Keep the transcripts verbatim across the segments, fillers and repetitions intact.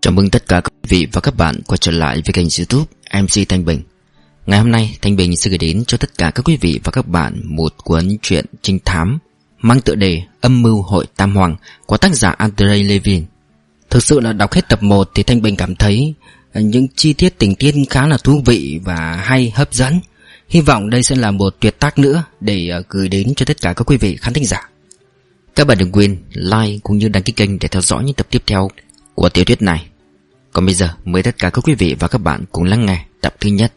Chào mừng tất cả các quý vị và các bạn quay trở lại với kênh YouTube em xê Thanh Bình. Ngày hôm nay Thanh Bình sẽ gửi đến cho tất cả các quý vị và các bạn một cuốn truyện trinh thám mang tựa đề Âm mưu hội Tam Hoàng của tác giả Andrei Levin. Thực sự là đọc hết tập một thì Thanh Bình cảm thấy những chi tiết tình tiết khá là thú vị và hay, hấp dẫn. Hy vọng đây sẽ là một tuyệt tác nữa để gửi đến cho tất cả các quý vị khán thính giả. Các bạn đừng quên like cũng như đăng ký kênh để theo dõi những tập tiếp theo của tiểu thuyết này. Còn bây giờ mời tất cả các quý vị và các bạn cùng lắng nghe tập thứ nhất.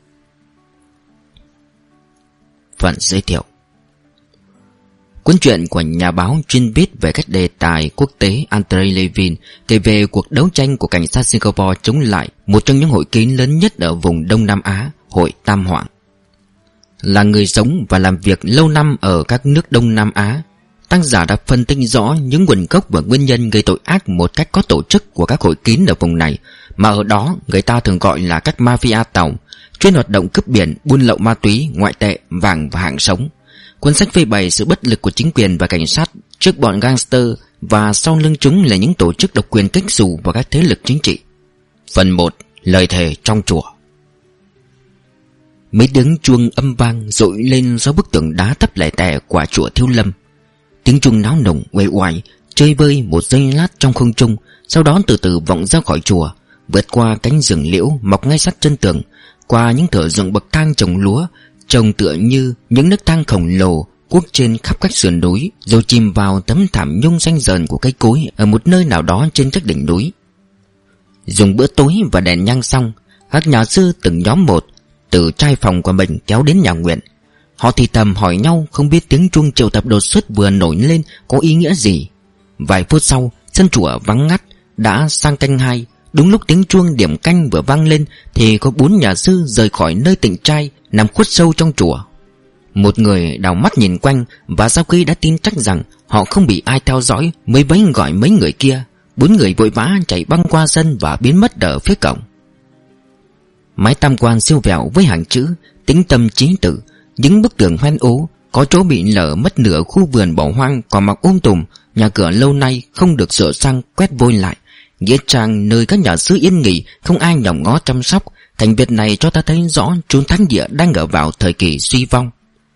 Phần giới thiệu. Cuốn truyện của nhà báo chuyên viết về các đề tài quốc tế Andrei Levin kể về cuộc đấu tranh của cảnh sát Singapore chống lại một trong những hội kín lớn nhất ở vùng Đông Nam Á, hội Tam Hoàng. Là người sống và làm việc lâu năm ở các nước Đông Nam Á, tác giả đã phân tích rõ những nguồn gốc và nguyên nhân gây tội ác một cách có tổ chức của các hội kín ở vùng này, mà ở đó người ta thường gọi là các mafia tàu, chuyên hoạt động cướp biển, buôn lậu ma túy, ngoại tệ, vàng và hàng sống. Cuốn sách phơi bày sự bất lực của chính quyền và cảnh sát trước bọn gangster, và sau lưng chúng là những tổ chức độc quyền kích xù và các thế lực chính trị. Phần một. Lời thề trong chùa. Mấy tiếng chuông âm vang dội lên sau bức tường đá thấp lẻ tẻ của chùa Thiếu Lâm. Tiếng chuông náo nồng uể oải chơi vơi một giây lát trong không trung, sau đó từ từ vọng ra khỏi chùa, vượt qua cánh rừng liễu mọc ngay sát chân tường, qua những thửa ruộng bậc thang trồng lúa, trông tựa như những nấc thang khổng lồ cuốc trên khắp các sườn núi, rồi chìm vào tấm thảm nhung xanh dờn của cây cối ở một nơi nào đó trên các đỉnh núi. Dùng bữa tối và đèn nhang xong, các nhà sư từng nhóm một từ trai phòng của mình kéo đến nhà nguyện. Họ thì thầm hỏi nhau không biết tiếng chuông triệu tập đột xuất vừa nổi lên có ý nghĩa gì. Vài phút sau, sân chùa vắng ngắt, đã sang canh hai. Đúng lúc tiếng chuông điểm canh vừa vang lên thì có bốn nhà sư rời khỏi nơi tịnh trai nằm khuất sâu trong chùa. Một người đảo mắt nhìn quanh, và sau khi đã tin chắc rằng họ không bị ai theo dõi mới vẫy gọi mấy người kia. Bốn người vội vã chạy băng qua sân và biến mất ở phía cổng. Mái tam quan siêu vẹo với hàng chữ tĩnh tâm trí tử, những bức tường hoen ố, có chỗ bị lở mất nửa khu vườn bỏ hoang còn mọc um tùm, nhà cửa lâu nay không được sửa sang quét vôi lại, nghĩa trang nơi các nhà sư yên nghỉ không ai nhòm ngó chăm sóc. Thành việc này cho ta thấy rõ chốn thánh địa đang ở vào thời kỳ suy vong.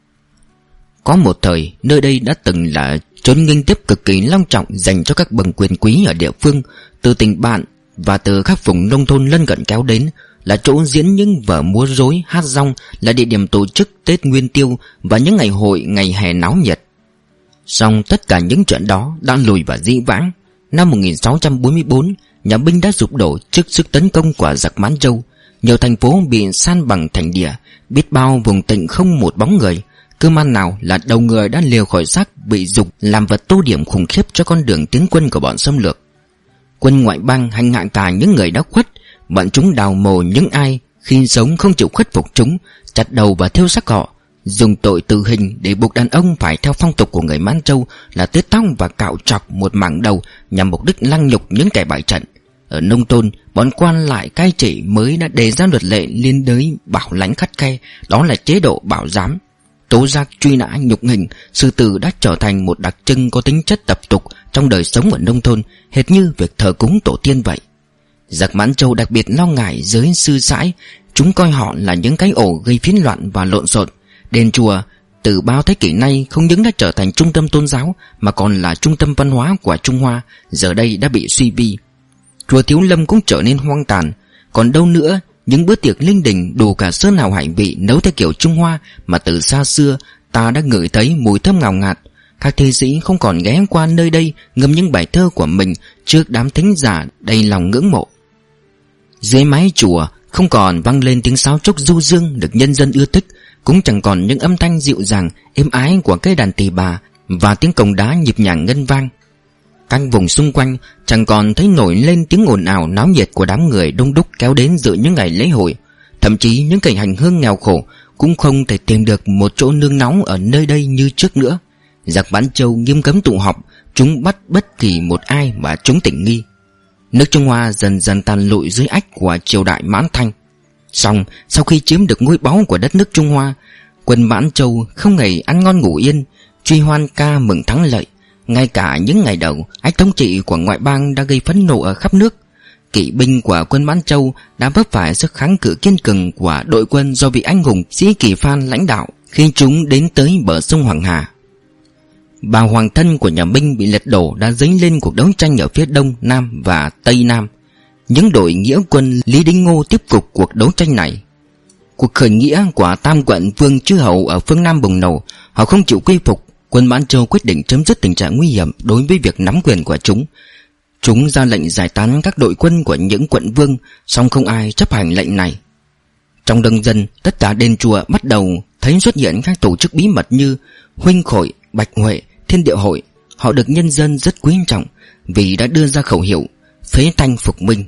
Có một thời nơi đây đã từng là chốn nghênh tiếp cực kỳ long trọng dành cho các bậc quyền quý ở địa phương, từ tỉnh bạn và từ các vùng nông thôn lân cận kéo đến, là chỗ diễn những vở múa rối, hát dong, là địa điểm tổ chức Tết Nguyên Tiêu và những ngày hội, ngày hè náo nhiệt. Song tất cả những chuyện đó đã lùi vào dĩ vãng. Năm một nghìn sáu trăm bốn mươi bốn, nhà Minh đã sụp đổ trước sức tấn công của giặc Mãn Châu. Nhiều thành phố bị san bằng thành địa, biết bao vùng tỉnh không một bóng người. Cơ man nào là đầu người đã liều khỏi xác bị dục làm vật tô điểm khủng khiếp cho con đường tiến quân của bọn xâm lược. Quân ngoại bang hành hạ cả những người đã khuất. Bọn chúng đào mồ những ai khi sống không chịu khuất phục chúng, chặt đầu và thiêu xác họ, dùng tội tử hình để buộc đàn ông phải theo phong tục của người Mãn Châu là tết tóc và cạo trọc một mảng đầu nhằm mục đích lăng nhục những kẻ bại trận. Ở nông thôn, bọn quan lại cai trị mới đã đề ra luật lệ liên đới bảo lãnh khắt khe, đó là chế độ bảo giám. Tố giác, truy nã, nhục hình, sư tử đã trở thành một đặc trưng có tính chất tập tục trong đời sống ở nông thôn, hệt như việc thờ cúng tổ tiên vậy. Giặc Mãn Châu đặc biệt lo ngại giới sư sãi, chúng coi họ là những cái ổ gây phiến loạn và lộn xộn. Đền chùa từ bao thế kỷ nay không những đã trở thành trung tâm tôn giáo mà còn là trung tâm văn hóa của Trung Hoa, giờ đây đã bị suy vi. Chùa Thiếu Lâm cũng trở nên hoang tàn. Còn đâu nữa những bữa tiệc linh đình đủ cả sơn hào hải vị nấu theo kiểu Trung Hoa mà từ xa xưa ta đã ngửi thấy mùi thơm ngào ngạt. Các thi sĩ không còn ghé qua nơi đây ngâm những bài thơ của mình trước đám thính giả đầy lòng ngưỡng mộ. Dưới mái chùa không còn vang lên tiếng sáo trúc du dương được nhân dân ưa thích, cũng chẳng còn những âm thanh dịu dàng êm ái của cây đàn tỳ bà và tiếng cồng đá nhịp nhàng ngân vang. Các vùng xung quanh chẳng còn thấy nổi lên tiếng ồn ào náo nhiệt của đám người đông đúc kéo đến dự những ngày lễ hội. Thậm chí những cảnh hành hương nghèo khổ cũng không thể tìm được một chỗ nương náu ở nơi đây như trước nữa. Giặc Mãn Châu nghiêm cấm tụ họp, chúng bắt bất kỳ một ai mà chúng tình nghi. Nước Trung Hoa dần dần tàn lụi dưới ách của triều đại Mãn Thanh. Song sau khi chiếm được ngôi báu của đất nước Trung Hoa, quân Mãn Châu không ngày ăn ngon ngủ yên, truy hoan ca mừng thắng lợi. Ngay cả những ngày đầu, ách thống trị của ngoại bang đã gây phẫn nộ ở khắp nước. kỵ binh của quân Mãn Châu đã vấp phải sức kháng cự kiên cường của đội quân do vị anh hùng Sĩ Kỳ Phan lãnh đạo khi chúng đến tới bờ sông Hoàng Hà. Bà hoàng thân của nhà Minh bị lật đổ đã dấy lên cuộc đấu tranh ở phía Đông, Nam và Tây Nam. Những đội nghĩa quân Lý Đinh Ngô tiếp tục cuộc đấu tranh này. Cuộc khởi nghĩa của tam quận Vương Chư Hầu ở phương Nam bùng nổ. Họ không chịu quy phục. Quân Mãn Châu quyết định chấm dứt tình trạng nguy hiểm đối với việc nắm quyền của chúng. Chúng ra lệnh giải tán các đội quân của những quận vương, song không ai chấp hành lệnh này. Trong đông dân, tất cả đền chùa bắt đầu thấy xuất hiện các tổ chức bí mật như Huynh Khội, Bạch Huệ, Thiên Địa Hội. Họ được nhân dân rất quý trọng vì đã đưa ra khẩu hiệu phế thanh phục minh.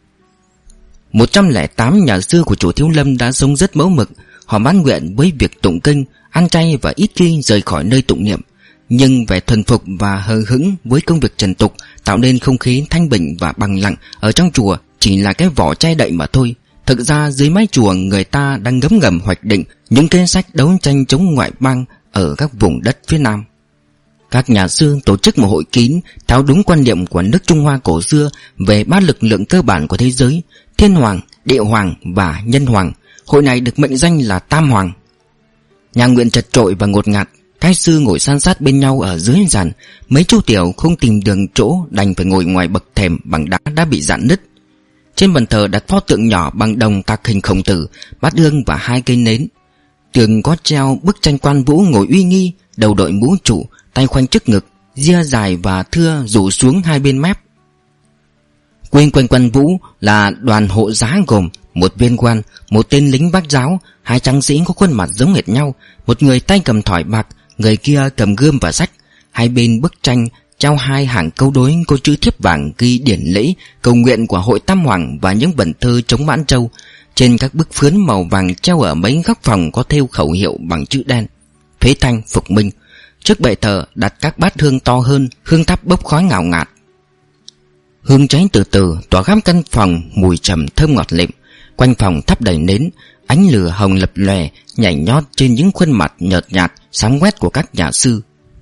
Một trăm lẻ tám nhà sư của chùa Thiếu Lâm đã sống rất mẫu mực. Họ mãn nguyện với việc tụng kinh, ăn chay và ít khi rời khỏi nơi tụng niệm. Nhưng vẻ thuần phục và hờ hững với công việc trần tục tạo nên không khí thanh bình và bằng lặng ở trong chùa chỉ là cái vỏ che đậy mà thôi. Thực ra dưới mái chùa người ta đang ngấm ngầm hoạch định những kế sách đấu tranh chống ngoại bang ở các vùng đất phía Nam. Các nhà sư tổ chức một hội kín theo đúng quan niệm của nước Trung Hoa cổ xưa về ba lực lượng cơ bản của thế giới: Thiên Hoàng, Địa Hoàng và Nhân Hoàng. Hội này được mệnh danh là Tam Hoàng. Nhà nguyện chật chội và ngột ngạt. Các sư ngồi san sát bên nhau ở dưới giàn. Mấy chú tiểu không tìm đường chỗ đành phải ngồi ngoài bậc thềm bằng đá đã bị rạn nứt. Trên bàn thờ đặt pho tượng nhỏ bằng đồng tạc hình Khổng Tử, bát hương và hai cây nến. Tường có treo bức tranh Quan Vũ ngồi uy nghi, đầu đội mũ trụ, tay khoanh trước ngực, ria dài và thưa rủ xuống hai bên mép. Quanh quanh Quan Vũ là đoàn hộ giá gồm một viên quan, một tên lính bác giáo, hai tráng sĩ có khuôn mặt giống hệt nhau, một người tay cầm thỏi bạc, người kia cầm gươm và sách. Hai bên bức tranh treo hai hàng câu đối có chữ thiếp vàng ghi điển lễ cầu nguyện của hội Tam Hoàng và những vần thơ chống Mãn Châu. Trên các bức phướn màu vàng treo ở mấy góc phòng có thêu khẩu hiệu bằng chữ đen: phế thanh phục minh. Trước bệ thờ đặt các bát hương to hơn, hương thắp bốc khói ngào ngạt. Hương cháy từ từ tỏa khắp căn phòng, mùi trầm thơm ngọt lịm. Quanh phòng thắp đầy nến, ánh lửa hồng lập lòe nhảy nhót trên những khuôn mặt nhợt nhạt sáng quét của các nhà sư.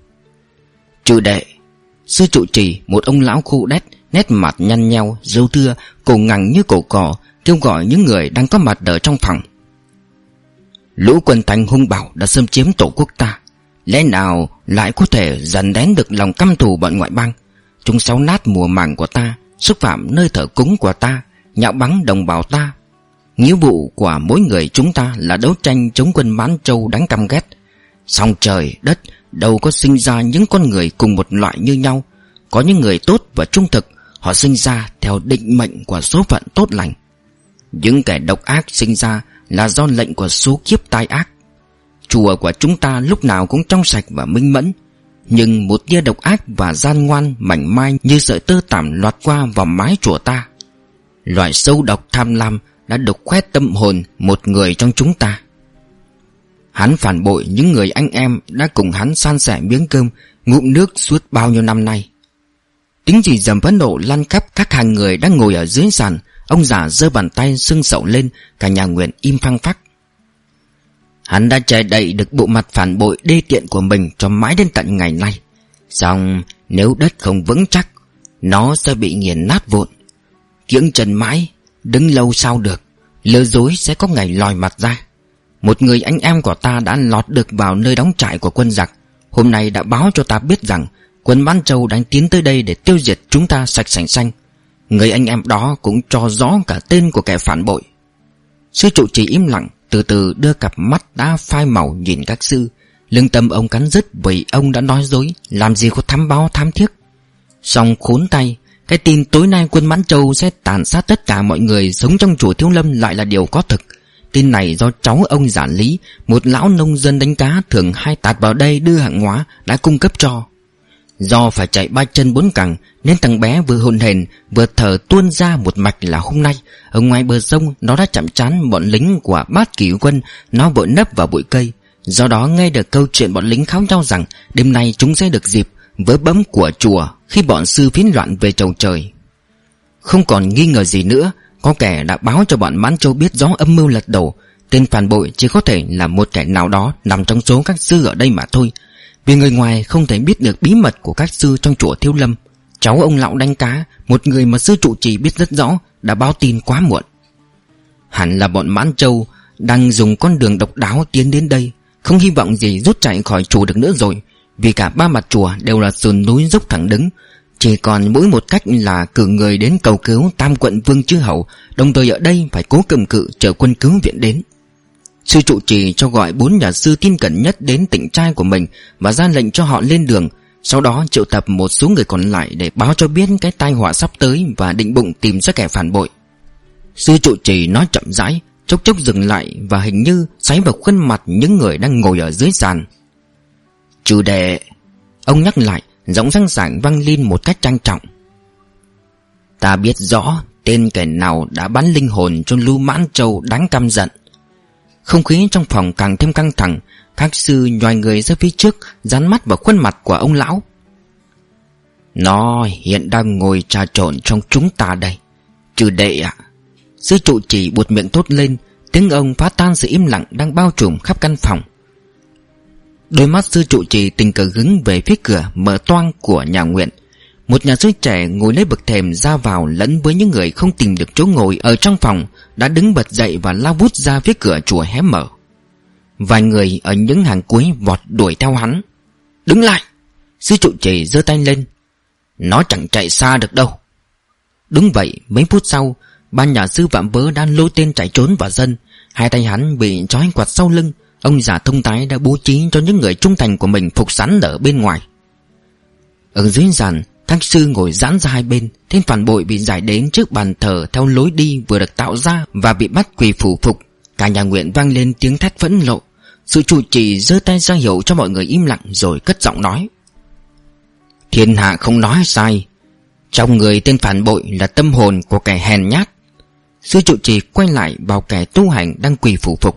Trừ đệ, sư trụ trì, một ông lão khô đét, nét mặt nhăn nheo, râu thưa, cổ ngằng như cổ cỏ, kêu gọi những người đang có mặt ở trong phòng. Lũ quân Thanh hung bạo đã xâm chiếm tổ quốc ta, lẽ nào lại có thể dần đén được lòng căm thù bọn ngoại bang? Chúng xáo nát mùa màng của ta, xúc phạm nơi thờ cúng của ta, nhạo báng đồng bào ta. Nghĩa vụ của mỗi người chúng ta là đấu tranh chống quân Mãn Châu đáng căm ghét. Song trời đất đâu có sinh ra những con người cùng một loại như nhau. Có những người tốt và trung thực, họ sinh ra theo định mệnh của số phận tốt lành. Những kẻ độc ác sinh ra là do lệnh của số kiếp tai ác. Chùa của chúng ta lúc nào cũng trong sạch và minh mẫn, nhưng một tia độc ác và gian ngoan mảnh mai như sợi tơ tằm loạt qua vào mái chùa ta. Loài sâu độc tham lam đã đục khoét tâm hồn một người trong chúng ta. Hắn phản bội những người anh em đã cùng hắn san sẻ miếng cơm, ngụm nước suốt bao nhiêu năm nay. Tiếng rì rầm phẫn nộ lan khắp các hàng người đang ngồi ở dưới sàn. Ông già giơ bàn tay sưng sậu lên, cả nhà nguyện im phăng phắc. Hắn đã che đậy được bộ mặt phản bội đê tiện của mình cho mãi đến tận ngày nay. Song nếu đất không vững chắc, nó sẽ bị nghiền nát vụn. Kiễng chân mãi, đứng lâu sao được, lừa dối sẽ có ngày lòi mặt ra. Một người anh em của ta đã lọt được vào nơi đóng trại của quân giặc, hôm nay đã báo cho ta biết rằng quân Mãn Châu đang tiến tới đây để tiêu diệt chúng ta sạch sành xanh. Người anh em đó cũng cho rõ cả tên của kẻ phản bội. Sư trụ trì im lặng, từ từ đưa cặp mắt đã phai màu nhìn các sư. Lương tâm ông cắn rứt vì ông đã nói dối, làm gì có thám báo thám thiếc. Song khốn tay, cái tin tối nay quân Mãn Châu sẽ tàn sát tất cả mọi người sống trong chùa Thiếu Lâm lại là điều có thực. Tin này do cháu ông Giản Lý, một lão nông dân đánh cá thường hay tạt vào đây đưa hàng hóa, đã cung cấp cho. Do phải chạy ba chân bốn cẳng nên thằng bé vừa hồn hển vừa thở tuôn ra một mạch là hôm nay ở ngoài bờ sông nó đã chạm trán bọn lính của Bát Kỷ quân. Nó vội nấp vào bụi cây. Do đó nghe được câu chuyện bọn lính kháo nhau rằng đêm nay chúng sẽ được dịp vớ bấm của chùa khi bọn sư phiến loạn về chầu trời. Không còn nghi ngờ gì nữa, có kẻ đã báo cho bọn Mãn Châu biết rõ âm mưu lật đổ. Tên phản bội chỉ có thể là một kẻ nào đó nằm trong số các sư ở đây mà thôi, vì người ngoài không thể biết được bí mật của các sư trong chùa Thiếu Lâm. Cháu ông lão đánh cá, một người mà sư trụ trì biết rất rõ, đã báo tin quá muộn. Hẳn là bọn Mãn Châu đang dùng con đường độc đáo tiến đến đây, không hy vọng gì rút chạy khỏi chùa được nữa rồi. Vì cả ba mặt chùa đều là sườn núi dốc thẳng đứng, chỉ còn mỗi một cách là cử người đến cầu cứu Tam Quận Vương Chư Hầu, đồng thời ở đây phải cố cầm cự chờ quân cứu viện đến. Sư trụ trì cho gọi bốn nhà sư tin cẩn nhất đến tỉnh trai của mình và ra lệnh cho họ lên đường. Sau đó triệu tập một số người còn lại để báo cho biết cái tai họa sắp tới và định bụng tìm ra kẻ phản bội. Sư trụ trì nói chậm rãi, chốc chốc dừng lại và hình như xoáy vào khuôn mặt những người đang ngồi ở dưới sàn. Trừ đệ, ông nhắc lại, giọng răng sảng vang lên một cách trang trọng. Ta biết rõ tên kẻ nào đã bắn linh hồn cho Lưu Mãn Châu đáng căm giận. Không khí trong phòng càng thêm căng thẳng. Các sư nhoài người ra phía trước, dán mắt vào khuôn mặt của ông lão. Nó hiện đang ngồi trà trộn trong chúng ta đây. Trừ đệ ạ. Sư trụ trì buột miệng thốt lên, tiếng ông phá tan sự im lặng đang bao trùm khắp căn phòng. Đôi mắt sư trụ trì tình cờ hướng về phía cửa mở toang của nhà nguyện. Một nhà sư trẻ ngồi lấy bậc thềm ra vào lẫn với những người không tìm được chỗ ngồi ở trong phòng đã đứng bật dậy và lao vút ra phía cửa chùa hé mở. Vài người ở những hàng cuối vọt đuổi theo hắn. Đứng lại! Sư trụ trì giơ tay lên. Nó chẳng chạy xa được đâu. Đúng vậy, mấy phút sau, ban nhà sư vạm vỡ đang lôi tên chạy trốn vào dân. Hai tay hắn bị trói quạt sau lưng. Ông già thông tái đã bố trí cho những người trung thành của mình phục sẵn ở bên ngoài. Ở dưới giàn, các sư ngồi giãn ra hai bên. Tên phản bội bị giải đến trước bàn thờ theo lối đi vừa được tạo ra và bị bắt quỳ phủ phục. Cả nhà nguyện vang lên tiếng thét phẫn nộ. Sự trụ trì giơ tay ra hiệu cho mọi người im lặng rồi cất giọng nói. Thiên hạ không nói sai. Trong người tên phản bội là tâm hồn của kẻ hèn nhát. Sư trụ trì quay lại vào kẻ tu hành đang quỳ phủ phục.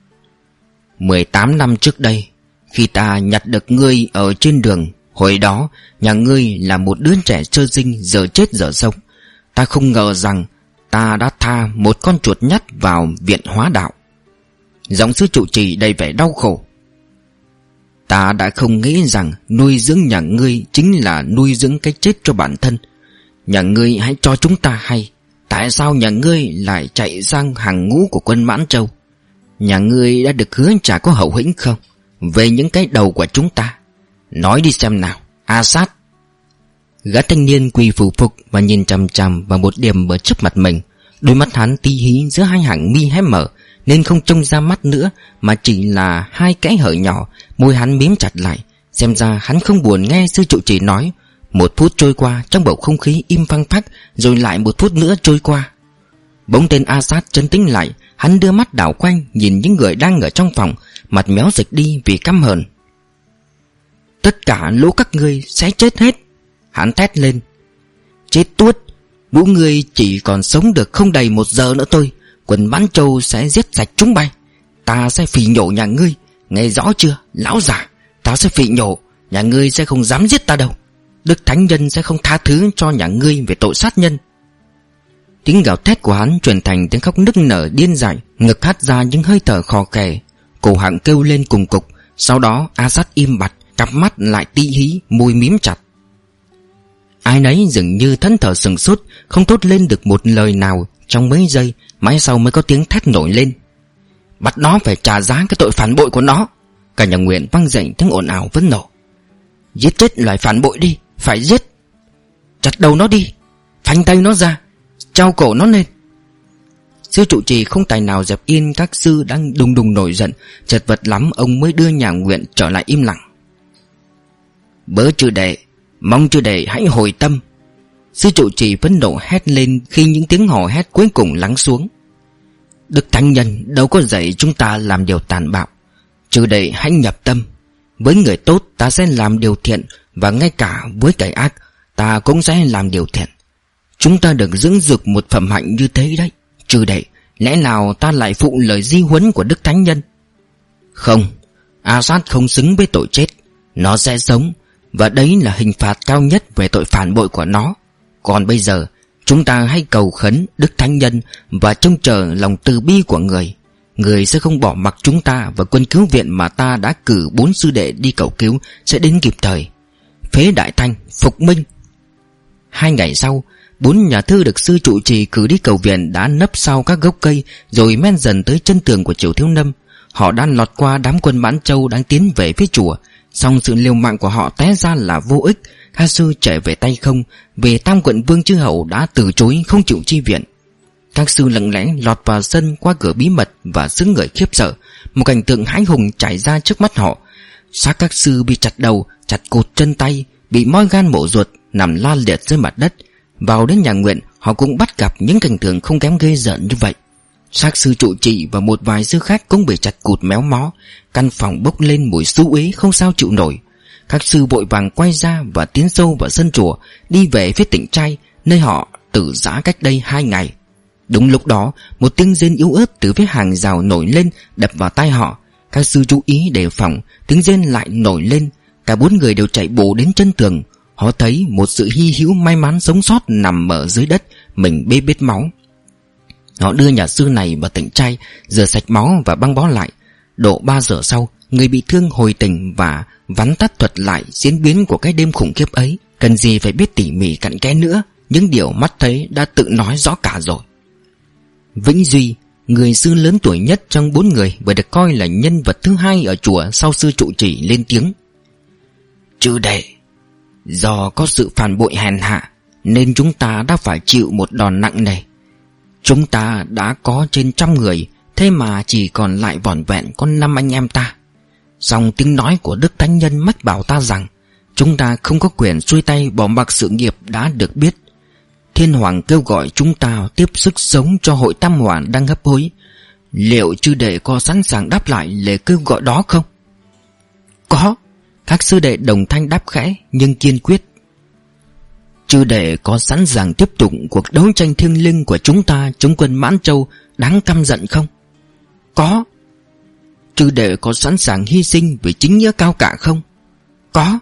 Mười tám năm trước đây, khi ta nhặt được ngươi ở trên đường, hồi đó nhà ngươi là một đứa trẻ sơ sinh giờ chết giờ sống. Ta không ngờ rằng ta đã tha một con chuột nhắt vào viện hóa đạo. Giọng sư trụ trì đầy vẻ đau khổ. Ta đã không nghĩ rằng nuôi dưỡng nhà ngươi chính là nuôi dưỡng cái chết cho bản thân. Nhà ngươi hãy cho chúng ta hay, tại sao nhà ngươi lại chạy sang hàng ngũ của quân Mãn Châu? Nhà ngươi đã được hứa chả có hậu hĩnh không? Về những cái đầu của chúng ta, nói đi xem nào, A Sát. Gã thanh niên quỳ phủ phục và nhìn chằm chằm vào một điểm ở trước mặt mình. Đôi mắt hắn tí hí giữa hai hàng mi hé mở, nên không trông ra mắt nữa, mà chỉ là hai kẽ hở nhỏ. Môi hắn mím chặt lại. Xem ra hắn không buồn nghe sư trụ trì nói. Một phút trôi qua trong bầu không khí im phăng phắc, rồi lại một phút nữa trôi qua. Bỗng tên A Sát trấn tĩnh lại. Hắn đưa mắt đảo quanh nhìn những người đang ở trong phòng, mặt méo dịch đi vì căm hờn. Tất cả lũ các ngươi sẽ chết hết. Hắn thét lên. Chết tuốt. Lũ ngươi chỉ còn sống được không đầy một giờ nữa thôi. Quân Mãn Châu sẽ giết sạch chúng bay. Ta sẽ phỉ nhổ nhà ngươi. Nghe rõ chưa, lão già? Ta sẽ phỉ nhổ. Nhà ngươi sẽ không dám giết ta đâu. Đức Thánh Nhân sẽ không tha thứ cho nhà ngươi về tội sát nhân. Tiếng gào thét của hắn chuyển thành tiếng khóc nức nở điên dại, ngực hắt ra những hơi thở khò khè, cổ họng kêu lên cùng cục. Sau đó A Sát im bặt, cặp mắt lại tị hí, môi mím chặt. Ai nấy dường như thẫn thờ sừng sốt, không thốt lên được một lời nào. Trong mấy giây, mãi sau mới có tiếng thét nổi lên. Bắt nó phải trả giá cái tội phản bội của nó. Cả nhà nguyện vang dậy tiếng ồn ào phẫn nộ. Giết chết loài phản bội đi, phải giết. Chặt đầu nó đi, phanh tay nó ra, trao cổ nó lên. Sư trụ trì không tài nào dẹp yên các sư đang đùng đùng nổi giận. Chật vật lắm ông mới đưa nhà nguyện trở lại im lặng. Bớ chư đệ, mong chư đệ hãy hồi tâm. Sư trụ trì phẫn nộ hét lên khi những tiếng hò hét cuối cùng lắng xuống. Đức Thánh Nhân đâu có dạy chúng ta làm điều tàn bạo. Chư đệ hãy nhập tâm. Với người tốt ta sẽ làm điều thiện, và ngay cả với kẻ ác ta cũng sẽ làm điều thiện. Chúng ta được dưỡng dục một phẩm hạnh như thế đấy. Chư đệ, lẽ nào ta lại phụ lời di huấn của Đức Thánh Nhân? Không, A Sát không xứng với tội chết. Nó sẽ sống, và đấy là hình phạt cao nhất về tội phản bội của nó. Còn bây giờ chúng ta hãy cầu khấn Đức Thánh Nhân và trông chờ lòng từ bi của người. Người sẽ không bỏ mặc chúng ta, và quân cứu viện mà ta đã cử bốn sư đệ đi cầu cứu sẽ đến kịp thời. Phế Đại Thanh, Phục Minh. Hai ngày sau, bốn nhà thư được sư trụ trì cử đi cầu viện đã nấp sau các gốc cây, rồi men dần tới chân tường của Triều Thiếu Lâm. Họ đã lọt qua đám quân Mãn Châu đang tiến về phía chùa, song sự liều mạng của họ té ra là vô ích. Các sư trở về tay không, về Tam Quận Vương chư hầu đã từ chối không chịu chi viện. Các sư lặng lẽ lọt vào sân qua cửa bí mật và xứ người khiếp sợ. Một cảnh tượng hãi hùng trải ra trước mắt họ. Xác các sư bị chặt đầu, chặt cụt chân tay, bị moi gan mổ ruột, nằm la liệt dưới mặt đất. Vào đến nhà nguyện, họ cũng bắt gặp những cảnh tượng không kém ghê rợn như vậy. Xác sư trụ trì và một vài sư khác cũng bị chặt cụt méo mó. Căn phòng bốc lên mùi xú uế không sao chịu nổi. Các sư vội vàng quay ra và tiến sâu vào sân chùa, đi về phía Tịnh Trai, nơi họ tử giã cách đây hai ngày. Đúng lúc đó, một tiếng rên yếu ớt từ phía hàng rào nổi lên, đập vào tai họ. Các sư chú ý đề phòng, tiếng rên lại nổi lên. Cả bốn người đều chạy bổ đến chân tường. Họ thấy một sự hy hữu may mắn sống sót nằm ở dưới đất, mình bê bết máu. Họ đưa nhà sư này vào Tịnh Trai, rửa sạch máu và băng bó lại. Độ ba giờ sau, người bị thương hồi tỉnh và vắn tắt thuật lại diễn biến của cái đêm khủng khiếp ấy. Cần gì phải biết tỉ mỉ cặn kẽ nữa, những điều mắt thấy đã tự nói rõ cả rồi. Vĩnh Duy, người sư lớn tuổi nhất trong bốn người và được coi là nhân vật thứ hai ở chùa sau sư trụ trì, lên tiếng: Chư đệ, do có sự phản bội hèn hạ nên chúng ta đã phải chịu một đòn nặng nề. Chúng ta đã có trên trăm người, thế mà chỉ còn lại vỏn vẹn có năm anh em ta. Song tiếng nói của Đức Thánh Nhân mách bảo ta rằng chúng ta không có quyền xuôi tay bỏ mặc sự nghiệp đã được biết. Thiên Hoàng kêu gọi chúng ta tiếp sức sống cho hội Tam Hoàn đang hấp hối. Liệu chư đệ có sẵn sàng đáp lại lời kêu gọi đó không? Có. Các sư đệ đồng thanh đáp khẽ nhưng kiên quyết. Chư đệ có sẵn sàng tiếp tục cuộc đấu tranh thiêng liêng của chúng ta chống quân Mãn Châu đáng căm giận không? Có. Chư đệ có sẵn sàng hy sinh vì chính nghĩa cao cả không? Có.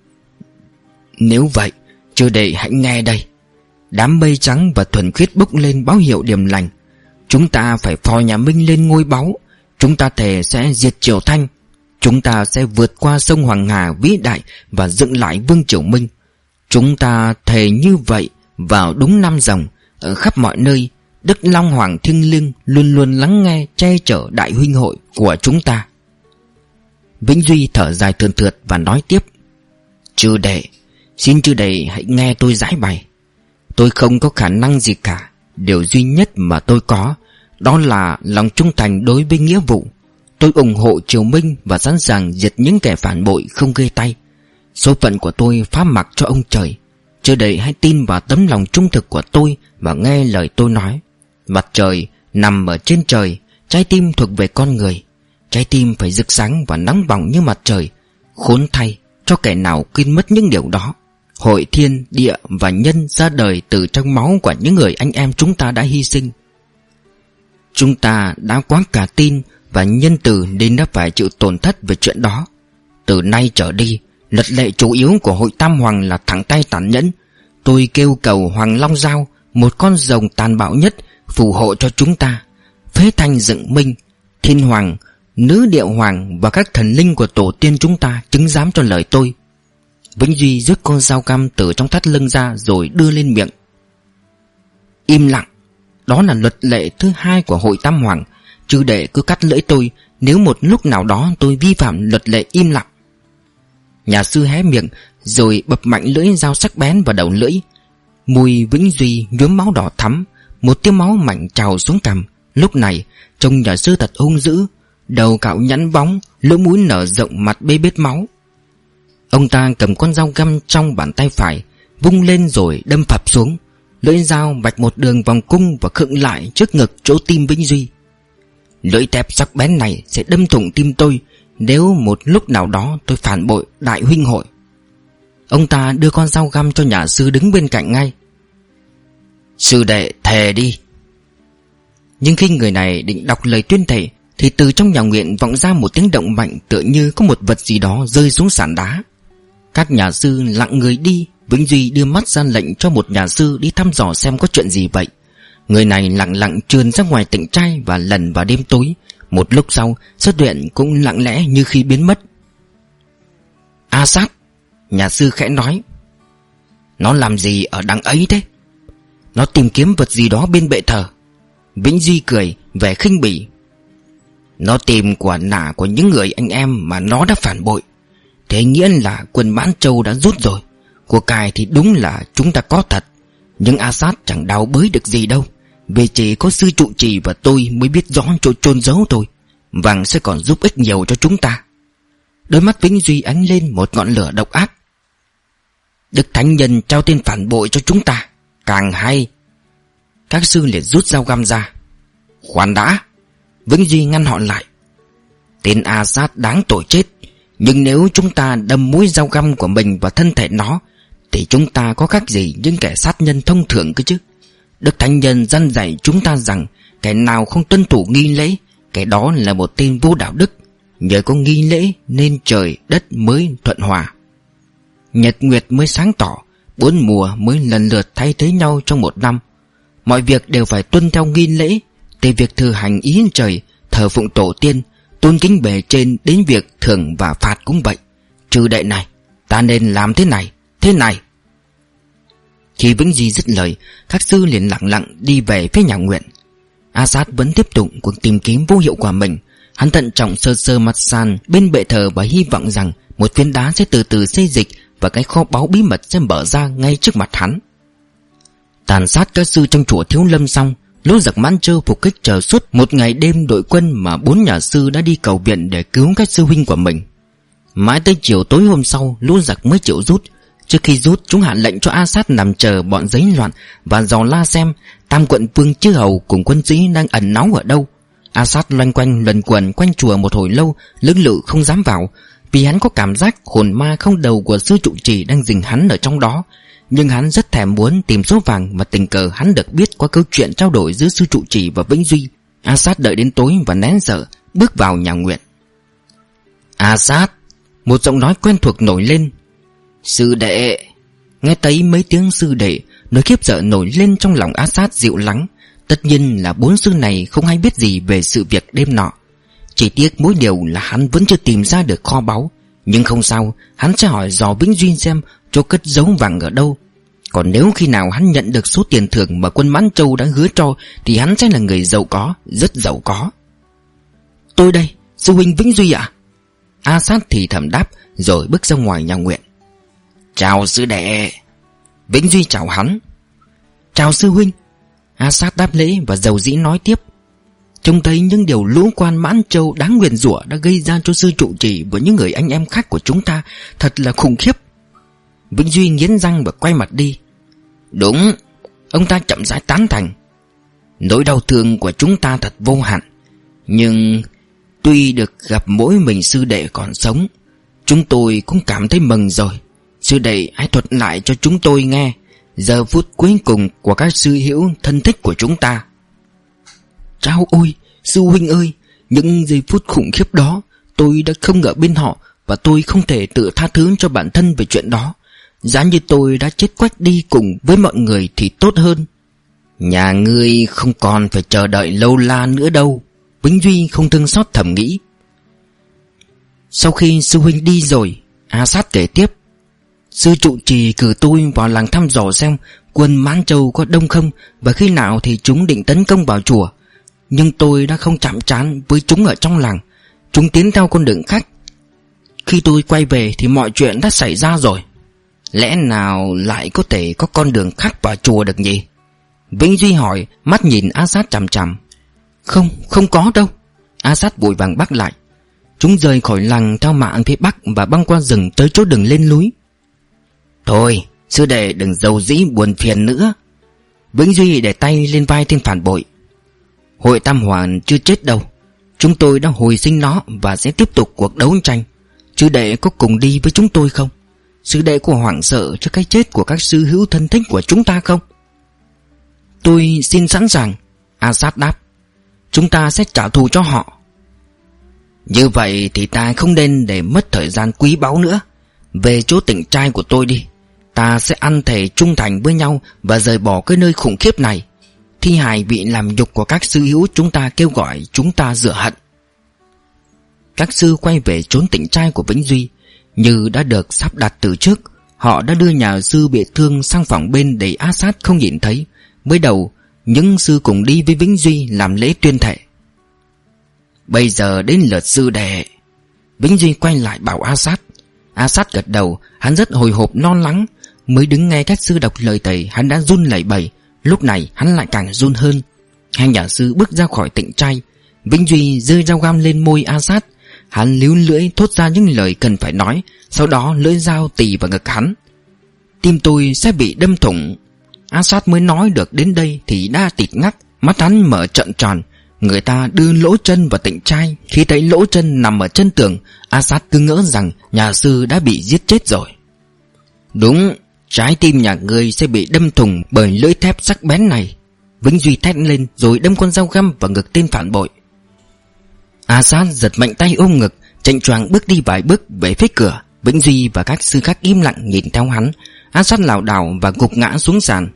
Nếu vậy, chư đệ hãy nghe đây. Đám mây trắng và thuần khiết bốc lên báo hiệu điểm lành. Chúng ta phải phò nhà Minh lên ngôi báu. Chúng ta thề sẽ diệt Triều Thanh. Chúng ta sẽ vượt qua sông Hoàng Hà vĩ đại và dựng lại Vương Triều Minh. Chúng ta thề như vậy vào đúng năm Rồng. Ở khắp mọi nơi, Đức Long Hoàng thiêng liêng luôn luôn lắng nghe che chở đại huynh hội của chúng ta. Vĩnh Duy thở dài thườn thượt và nói tiếp: Chư đệ, xin chư đệ hãy nghe tôi giải bày. Tôi không có khả năng gì cả. Điều duy nhất mà tôi có, đó là lòng trung thành đối với nghĩa vụ. Tôi ủng hộ Triều Minh và sẵn sàng diệt những kẻ phản bội không ghê tay. Số phận của tôi phá mặc cho ông trời. Chư đệ hãy tin vào tấm lòng trung thực của tôi và nghe lời tôi nói. Mặt trời nằm ở trên trời, trái tim thuộc về con người. Trái tim phải rực sáng và nóng bỏng như mặt trời. Khốn thay cho kẻ nào quên mất những điều đó. Hội thiên, địa và nhân ra đời từ trong máu của những người anh em chúng ta đã hy sinh. Chúng ta đã quá cả tin và nhân từ nên đã phải chịu tổn thất về chuyện đó. Từ nay trở đi, luật lệ chủ yếu của hội Tam Hoàng là thẳng tay tàn nhẫn. Tôi kêu cầu Hoàng Long Giao, một con rồng tàn bạo nhất, phù hộ cho chúng ta. Phế Thanh dựng Minh, Thiên Hoàng, Nữ Địa Hoàng và các thần linh của tổ tiên chúng ta chứng giám cho lời tôi. Vĩnh Duy rút con dao găm từ trong thắt lưng ra rồi đưa lên miệng. Im lặng. Đó là luật lệ thứ hai của hội Tam Hoàng. Chư đệ cứ cắt lưỡi tôi nếu một lúc nào đó tôi vi phạm luật lệ im lặng. Nhà sư hé miệng rồi bập mạnh lưỡi dao sắc bén vào đầu lưỡi. Mùi Vĩnh Duy nhuốm máu đỏ thắm. Một tia máu mảnh trào xuống cằm. Lúc này trông nhà sư thật hung dữ. Đầu cạo nhẵn bóng, lỗ mũi nở rộng, mặt bê bết máu. Ông ta cầm con dao găm trong bàn tay phải, vung lên rồi đâm phập xuống. Lưỡi dao vạch một đường vòng cung và khựng lại trước ngực chỗ tim Vĩnh Duy. Lưỡi thép sắc bén này sẽ đâm thủng tim tôi nếu một lúc nào đó tôi phản bội đại huynh hội. Ông ta đưa con dao găm cho nhà sư đứng bên cạnh ngay. Sư đệ thề đi. Nhưng khi người này định đọc lời tuyên thệ thì từ trong nhà nguyện vọng ra một tiếng động mạnh, tựa như có một vật gì đó rơi xuống sàn đá. Các nhà sư lặng người đi. Vĩnh Duy đưa mắt ra lệnh cho một nhà sư đi thăm dò xem có chuyện gì vậy. Người này lặng lặng trườn ra ngoài Tịnh Trai và lần vào đêm tối. Một lúc sau, xuất hiện cũng lặng lẽ như khi biến mất. A Sát, nhà sư khẽ nói. Nó làm gì ở đằng ấy thế? Nó tìm kiếm vật gì đó bên bệ thờ. Vĩnh Duy cười vẻ khinh bỉ. Nó tìm quả nả của những người anh em mà nó đã phản bội. Thế nghĩa là quân Mãn Châu đã rút rồi. Của cải thì đúng là chúng ta có thật, nhưng A Sát chẳng đào bới được gì đâu. Vì chỉ có sư trụ trì và tôi mới biết rõ chỗ chôn giấu thôi. Vàng sẽ còn giúp ích nhiều cho chúng ta. Đôi mắt Vĩnh Duy ánh lên một ngọn lửa độc ác. Đức Thánh Nhân trao tên phản bội cho chúng ta, càng hay. Các sư liền rút dao găm ra. Khoan đã, Vĩnh Duy ngăn họ lại. Tên A Sát đáng tội chết, nhưng nếu chúng ta đâm mũi dao găm của mình vào thân thể nó thì chúng ta có khác gì những kẻ sát nhân thông thường cơ chứ. Đức Thánh Nhân răn dạy chúng ta rằng kẻ nào không tuân thủ nghi lễ, kẻ đó là một tên vô đạo đức. Nhờ có nghi lễ nên trời đất mới thuận hòa, nhật nguyệt mới sáng tỏ, bốn mùa mới lần lượt thay thế nhau trong một năm. Mọi việc đều phải tuân theo nghi lễ, từ việc thực hành ý trời, thờ phụng tổ tiên, tôn kính bề trên đến việc thưởng và phạt cũng vậy. Trừ đệ này, ta nên làm thế này, thế này. Khi Vĩnh Duy dứt lời, các sư liền lặng lặng đi về phía nhà nguyện. A Sát vẫn tiếp tục cuộc tìm kiếm vô hiệu quả mình. Hắn thận trọng sơ sơ mặt sàn bên bệ thờ và hy vọng rằng một phiến đá sẽ từ từ xây dịch và cái kho báu bí mật sẽ mở ra ngay trước mặt hắn. Tàn sát các sư trong chùa Thiếu Lâm xong, lũ giặc Mãn Châu phục kích chờ suốt một ngày đêm đội quân mà bốn nhà sư đã đi cầu viện để cứu các sư huynh của mình. Mãi tới chiều tối hôm sau, lũ giặc mới chịu rút. Trước khi rút, chúng hạ lệnh cho A Sát nằm chờ bọn giấy loạn và dò la xem Tam Quận Vương Chư Hầu cùng quân sĩ đang ẩn náu ở đâu. A Sát loanh quanh luẩn quẩn quanh chùa một hồi lâu, lưỡng lự không dám vào, vì hắn có cảm giác hồn ma không đầu của sư trụ trì đang dình hắn ở trong đó. Nhưng hắn rất thèm muốn tìm số vàng mà tình cờ hắn được biết qua câu chuyện trao đổi giữa sư trụ trì và Vĩnh Duy. A Sát đợi đến tối và nén sợ bước vào nhà nguyện. A Sát, một giọng nói quen thuộc nổi lên. Sư đệ. Nghe thấy mấy tiếng sư đệ, nỗi khiếp sợ nổi lên trong lòng A Sát dịu lắng. Tất nhiên là bốn sư này không hay biết gì về sự việc đêm nọ. Chỉ tiếc mỗi điều là hắn vẫn chưa tìm ra được kho báu. Nhưng không sao, hắn sẽ hỏi dò Vĩnh Duy xem chỗ cất giấu vàng ở đâu. Còn nếu khi nào hắn nhận được số tiền thưởng mà quân Mãn Châu đã hứa cho thì hắn sẽ là người giàu có, rất giàu có. Tôi đây, sư huynh Vĩnh Duy ạ. A Sát thì thầm đáp rồi bước ra ngoài nhà nguyện. Chào sư đệ. Vĩnh Duy chào hắn. Chào sư huynh. A Sát đáp lễ và dầu dĩ nói tiếp. Trông thấy những điều lũ quan Mãn Châu đáng nguyền rủa đã gây ra cho sư trụ trì và những người anh em khác của chúng ta thật là khủng khiếp. Vĩnh Duy nghiến răng và quay mặt đi. Đúng, ông ta chậm rãi tán thành. Nỗi đau thương của chúng ta thật vô hạn. Nhưng tuy được gặp mỗi mình sư đệ còn sống, chúng tôi cũng cảm thấy mừng rồi. Sư đệ hãy thuật lại cho chúng tôi nghe giờ phút cuối cùng của các sư hữu thân thích của chúng ta. Chao ôi, sư huynh ơi, những giây phút khủng khiếp đó tôi đã không ở bên họ, và tôi không thể tự tha thứ cho bản thân về chuyện đó. Giá như tôi đã chết quách đi cùng với mọi người thì tốt hơn. Nhà ngươi không còn phải chờ đợi lâu la nữa đâu, Vĩnh Duy không thương xót thầm nghĩ. Sau khi sư huynh đi rồi, A Sát kể tiếp. Sư trụ trì cử tôi vào làng thăm dò xem quân Mãn Châu có đông không và khi nào thì chúng định tấn công vào chùa. Nhưng tôi đã không chạm trán với chúng ở trong làng. Chúng tiến theo con đường khác. Khi tôi quay về thì mọi chuyện đã xảy ra rồi. Lẽ nào lại có thể có con đường khác vào chùa được nhỉ? Vĩnh Duy hỏi, mắt nhìn A Sát chằm chằm. Không, không có đâu. A Sát vội vàng bắt lại. Chúng rời khỏi làng theo mạn phía bắc và băng qua rừng tới chỗ đường lên núi. Thôi, sư đệ đừng dầu dĩ buồn phiền nữa. Vĩnh Duy để tay lên vai tên phản bội. Hội Tam Hoàn chưa chết đâu. Chúng tôi đã hồi sinh nó và sẽ tiếp tục cuộc đấu tranh. Sư đệ có cùng đi với chúng tôi không? Sư đệ có hoảng sợ trước cái chết của các sư hữu thân thích của chúng ta không? Tôi xin sẵn sàng. A Sát đáp. Chúng ta sẽ trả thù cho họ. Như vậy thì ta không nên để mất thời gian quý báu nữa. Về chỗ tỉnh trai của tôi đi. Ta sẽ ăn thề trung thành với nhau và rời bỏ cái nơi khủng khiếp này. Thi hài bị làm nhục của các sư hữu chúng ta kêu gọi chúng ta rửa hận. Các sư quay về trốn tỉnh trai của Vĩnh Duy. Như đã được sắp đặt từ trước, Họ đã đưa nhà sư bị thương sang phòng bên để áp sát không nhìn thấy. Mới đầu những sư cùng đi với Vĩnh Duy làm lễ tuyên thệ. Bây giờ đến lượt sư đệ. Vĩnh Duy quay lại bảo A Sát. A Sát gật đầu. Hắn rất hồi hộp lo lắng. Mới đứng nghe các sư đọc lời thầy, hắn đã run lẩy bẩy. Lúc này hắn lại càng run hơn. Hai nhà sư bước ra khỏi tịnh trai. Vĩnh Duy rơi dao găm lên môi A Sát. Hắn líu lưỡi thốt ra những lời cần phải nói. Sau đó lưỡi dao tì vào ngực hắn. Tim tôi sẽ bị đâm thủng. A Sát mới nói được đến đây thì đã tịt ngắt. Mắt hắn mở trợn tròn. Người ta đưa lỗ chân vào tịnh trai. Khi thấy lỗ chân nằm ở chân tường, A Sát cứ ngỡ rằng nhà sư đã bị giết chết rồi. Đúng, trái tim nhà ngươi sẽ bị đâm thủng bởi lưỡi thép sắc bén này. Vĩnh Duy thét lên rồi đâm con dao găm vào ngực tên phản bội. A Sát giật mạnh tay ôm ngực, chạnh choạng bước đi vài bước về phía cửa. Vĩnh Duy và các sư khác im lặng nhìn theo hắn. A Sát lảo đảo và gục ngã xuống sàn.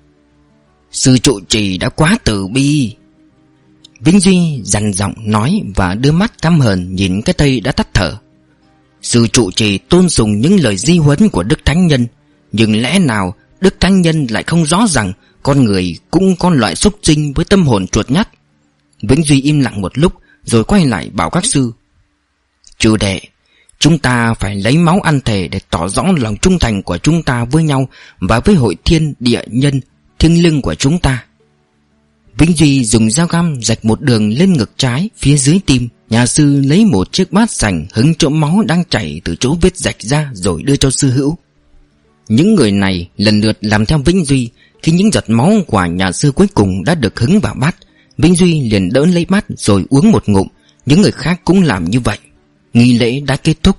Sư trụ trì đã quá từ bi. Vĩnh Duy dằn giọng nói và đưa mắt căm hờn nhìn cái tay đã tắt thở. Sư trụ trì tôn sùng những lời di huấn của Đức Thánh Nhân, nhưng lẽ nào Đức Thánh Nhân lại không rõ rằng con người cũng có loại súc sinh với tâm hồn chuột nhắt? Vĩnh Duy im lặng một lúc rồi quay lại bảo các sư. Chư đệ, chúng ta phải lấy máu ăn thề để tỏ rõ lòng trung thành của chúng ta với nhau và với hội thiên địa nhân thiêng liêng của chúng ta. Vĩnh Duy dùng dao găm rạch một đường lên ngực trái phía dưới tim. Nhà sư lấy một chiếc bát sành hứng chỗ máu đang chảy từ chỗ vết rạch ra rồi đưa cho sư hữu. Những người này lần lượt làm theo Vĩnh Duy. Khi những giọt máu của nhà sư cuối cùng đã được hứng vào bát, Vĩnh Duy liền đỡ lấy bát rồi uống một ngụm. Những người khác cũng làm như vậy. Nghi lễ đã kết thúc.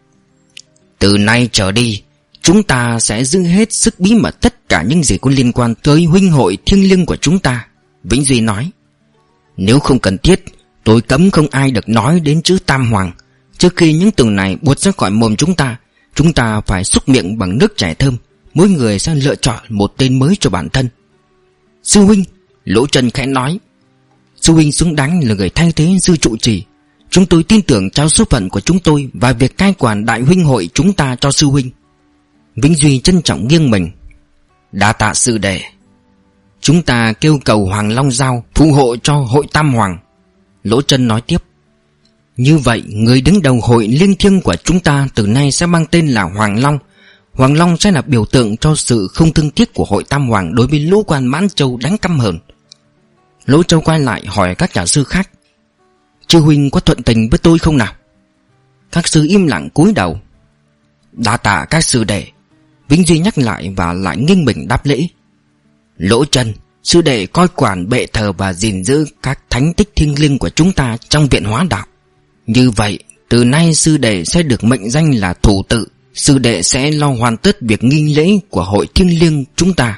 Từ nay trở đi, chúng ta sẽ giữ hết sức bí mật tất cả những gì có liên quan tới huynh hội thiêng liêng của chúng ta, Vĩnh Duy nói. Nếu không cần thiết, tôi cấm không ai được nói đến chữ Tam Hoàng. Trước khi những từ này buột ra khỏi mồm chúng ta, chúng ta phải xúc miệng bằng nước chè thơm. Mỗi người sẽ lựa chọn một tên mới cho bản thân. Sư huynh, Lỗ Chân khẽ nói. Sư huynh xứng đáng là người thay thế sư trụ trì. Chúng tôi tin tưởng trao số phận của chúng tôi và việc cai quản đại huynh hội chúng ta cho sư huynh. Vĩnh Duy trân trọng nghiêng mình. Đa tạ sư đệ. Chúng ta kêu cầu Hoàng Long Giao phù hộ cho hội Tam Hoàng. Lỗ Chân nói tiếp. Như vậy, người đứng đầu hội linh thiêng của chúng ta từ nay sẽ mang tên là Hoàng Long. Hoàng Long sẽ là biểu tượng cho sự không thương tiếc của hội Tam Hoàng đối với lũ quan Mãn Châu đánh căm hờn. Lỗ Châu quay lại hỏi các nhà sư khác. Chư huynh có thuận tình với tôi không nào? Các sư im lặng cúi đầu. Đa tạ các sư đệ. Vĩnh Duy nhắc lại và lại nghiêng mình đáp lễ. Lỗ Chân, sư đệ coi quản bệ thờ và gìn giữ các thánh tích thiêng liêng của chúng ta trong viện hóa đạo. Như vậy, từ nay sư đệ sẽ được mệnh danh là thủ tự. Sư đệ sẽ lo hoàn tất việc nghi lễ của hội thiêng liêng chúng ta.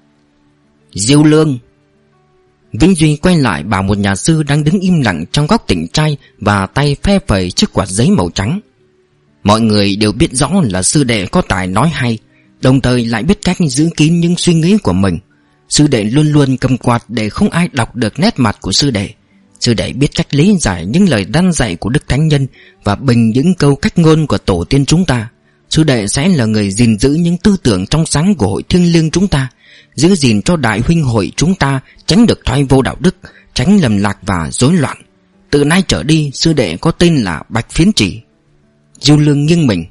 Diêu Lương. Vĩnh Duy quay lại bảo một nhà sư đang đứng im lặng trong góc tịnh trai và tay phe phẩy chiếc quạt giấy màu trắng. Mọi người đều biết rõ là sư đệ có tài nói hay, đồng thời lại biết cách giữ kín những suy nghĩ của mình. Sư đệ luôn luôn cầm quạt để không ai đọc được nét mặt của sư đệ. Sư đệ biết cách lý giải những lời đăn dạy của Đức Thánh Nhân và bình những câu cách ngôn của tổ tiên chúng ta. Sư đệ sẽ là người gìn giữ những tư tưởng trong sáng của hội thiêng liêng chúng ta, giữ gìn cho đại huynh hội chúng ta tránh được thoái vô đạo đức, tránh lầm lạc và rối loạn. Từ nay trở đi, sư đệ có tên là Bạch Phiến Chỉ. Diêu Lương nghiêng mình.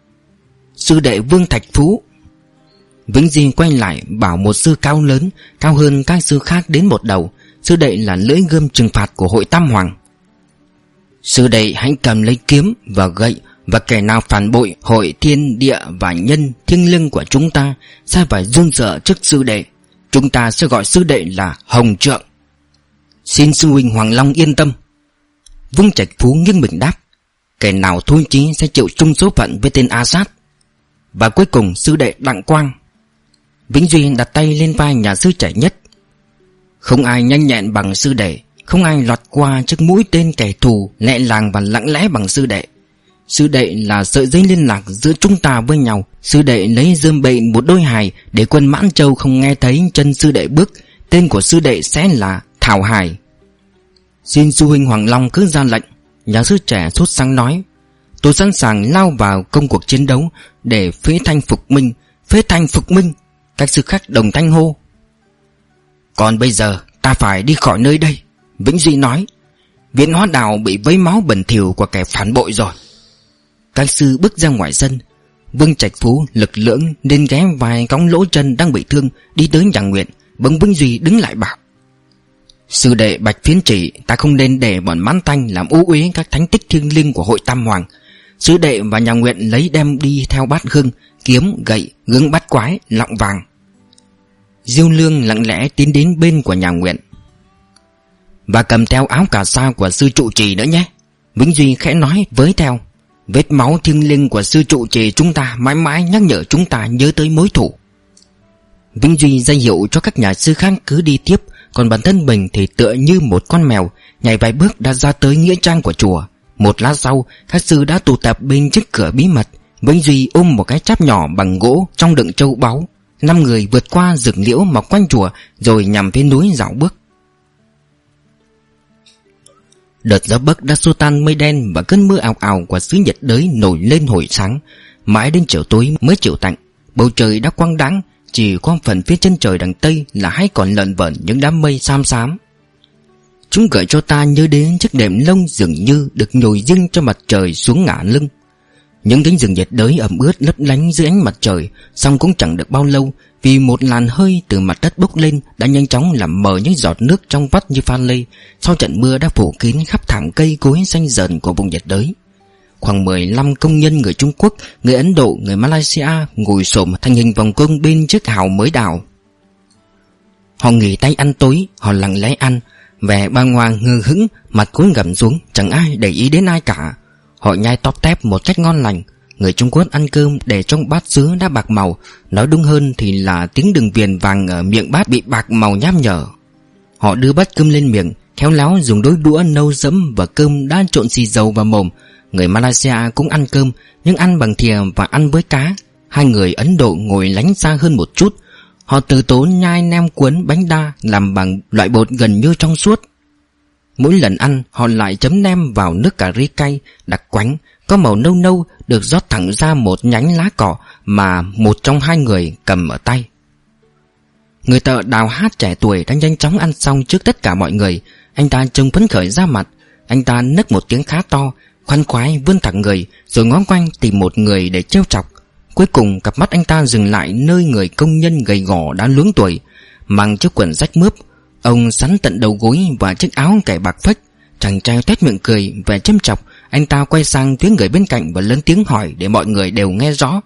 Sư đệ Vương Thạch Phú. Vĩnh Duy quay lại bảo một sư cao lớn, cao hơn các sư khác đến một đầu. Sư đệ là lưỡi gươm trừng phạt của hội Tam Hoàng. Sư đệ hãy cầm lấy kiếm và gậy, và kẻ nào phản bội hội thiên địa và nhân thiêng liêng của chúng ta sẽ phải run sợ trước sư đệ. Chúng ta sẽ gọi sư đệ là Hồng Trượng. Xin sư huynh Hoàng Long yên tâm. Vương Trạch Phú nghiêng mình đáp. Kẻ nào thối chí sẽ chịu chung số phận với tên A Sát. Và cuối cùng sư đệ Đặng Quang. Vĩnh Duy đặt tay lên vai nhà sư trẻ nhất. Không ai nhanh nhẹn bằng sư đệ, không ai lọt qua trước mũi tên kẻ thù lẹ làng và lặng lẽ bằng sư đệ. Sư đệ là sợi dây liên lạc giữa chúng ta với nhau. Sư đệ lấy rơm bện một đôi hài để quân Mãn Châu không nghe thấy chân sư đệ bước. Tên của sư đệ sẽ là Thảo Hải. Xin sư huynh Hoàng Long cứ ra lệnh. Nhà sư trẻ sốt sắng nói. Tôi sẵn sàng lao vào công cuộc chiến đấu để phế thanh phục minh. Phế thanh phục minh. Các sư khác đồng thanh hô. Còn bây giờ ta phải đi khỏi nơi đây, Vĩnh Duy nói. Viện Hóa Đào bị vấy máu bẩn thỉu của kẻ phản bội rồi. Các sư bước ra ngoài sân. Vương Trạch Phú lực lưỡng nên ghé vài cõng lỗ chân đang bị thương đi tới nhà nguyện. Bỗng Vĩnh Duy đứng lại bảo: Sư đệ Bạch Phiến Chỉ, ta không nên để bọn Mãn Thanh làm ô uế các thánh tích thiêng liêng của hội Tam Hoàng. Sư đệ và nhà nguyện lấy đem đi theo bát hương, kiếm, gậy, gương bát quái, lọng vàng. Diêu Lương lặng lẽ tiến đến bên của nhà nguyện. Và cầm theo áo cà sa của sư trụ trì nữa nhé, Vĩnh Duy khẽ nói với theo. Vết máu thiêng liêng của sư trụ trì chúng ta mãi mãi nhắc nhở chúng ta nhớ tới mối thù. Vĩnh Duy ra hiệu cho các nhà sư khác cứ đi tiếp, còn bản thân mình thì tựa như một con mèo, nhảy vài bước đã ra tới nghĩa trang của chùa. Một lát sau, các sư đã tụ tập bên trước cửa bí mật. Vĩnh Duy ôm một cái cháp nhỏ bằng gỗ trong đựng châu báu. Năm người vượt qua rừng liễu mọc quanh chùa, rồi nhằm phía núi dạo bước. Đợt gió bấc đã xua tan mây đen và cơn mưa ào ào của xứ nhiệt đới nổi lên hồi sáng. Mãi đến chiều tối mới chịu tạnh. Bầu trời đã quang đãng, chỉ có phần phía chân trời đằng tây là hay còn lợn vợn những đám mây xám xám. Chúng gợi cho ta nhớ đến chiếc đệm lông dường như được nhồi riêng cho mặt trời xuống ngả lưng. Những cánh rừng nhiệt đới ẩm ướt lấp lánh dưới ánh mặt trời, song cũng chẳng được bao lâu, vì một làn hơi từ mặt đất bốc lên đã nhanh chóng làm mờ những giọt nước trong vắt như pha lê. Sau trận mưa đã phủ kín khắp thảm cây cối xanh dần của vùng nhiệt đới. Khoảng mười lăm công nhân người Trung Quốc, người Ấn Độ, người Malaysia ngồi xổm thành hình vòng cung bên chiếc hào mới đào. Họ nghỉ tay ăn tối, họ lặng lẽ ăn, vẻ bàng hoàng ngơ hững, mặt cúi gằm xuống, chẳng ai để ý đến ai cả. Họ nhai tóp tép một cách ngon lành. Người Trung Quốc ăn cơm để trong bát sứ đã bạc màu, nói đúng hơn thì là tiếng đường viền vàng ở miệng bát bị bạc màu nham nhở. Họ đưa bát cơm lên miệng, khéo léo dùng đôi đũa nâu sẫm và cơm đã trộn xì dầu vào mồm. Người Malaysia cũng ăn cơm, nhưng ăn bằng thìa và ăn với cá. Hai người Ấn Độ ngồi lánh xa hơn một chút. Họ từ tốn nhai nem cuốn bánh đa làm bằng loại bột gần như trong suốt. Mỗi lần ăn họ lại chấm nem vào nước cà ri cay đặc quánh, có màu nâu nâu, được rót thẳng ra một nhánh lá cỏ mà một trong hai người cầm ở tay. Người thợ đào hát trẻ tuổi đang nhanh chóng ăn xong trước tất cả mọi người. Anh ta trông phấn khởi ra mặt. Anh ta nấc một tiếng khá to, khoan khoái vươn thẳng người, rồi ngó quanh tìm một người để trêu chọc. Cuối cùng cặp mắt anh ta dừng lại nơi người công nhân gầy gò đã luống tuổi, mang chiếc quần rách mướp. Ông sắn tận đầu gối và chiếc áo cải bạc phách. Chàng trai toét miệng cười vẻ châm chọc. Anh ta quay sang phía người bên cạnh và lớn tiếng hỏi để mọi người đều nghe rõ.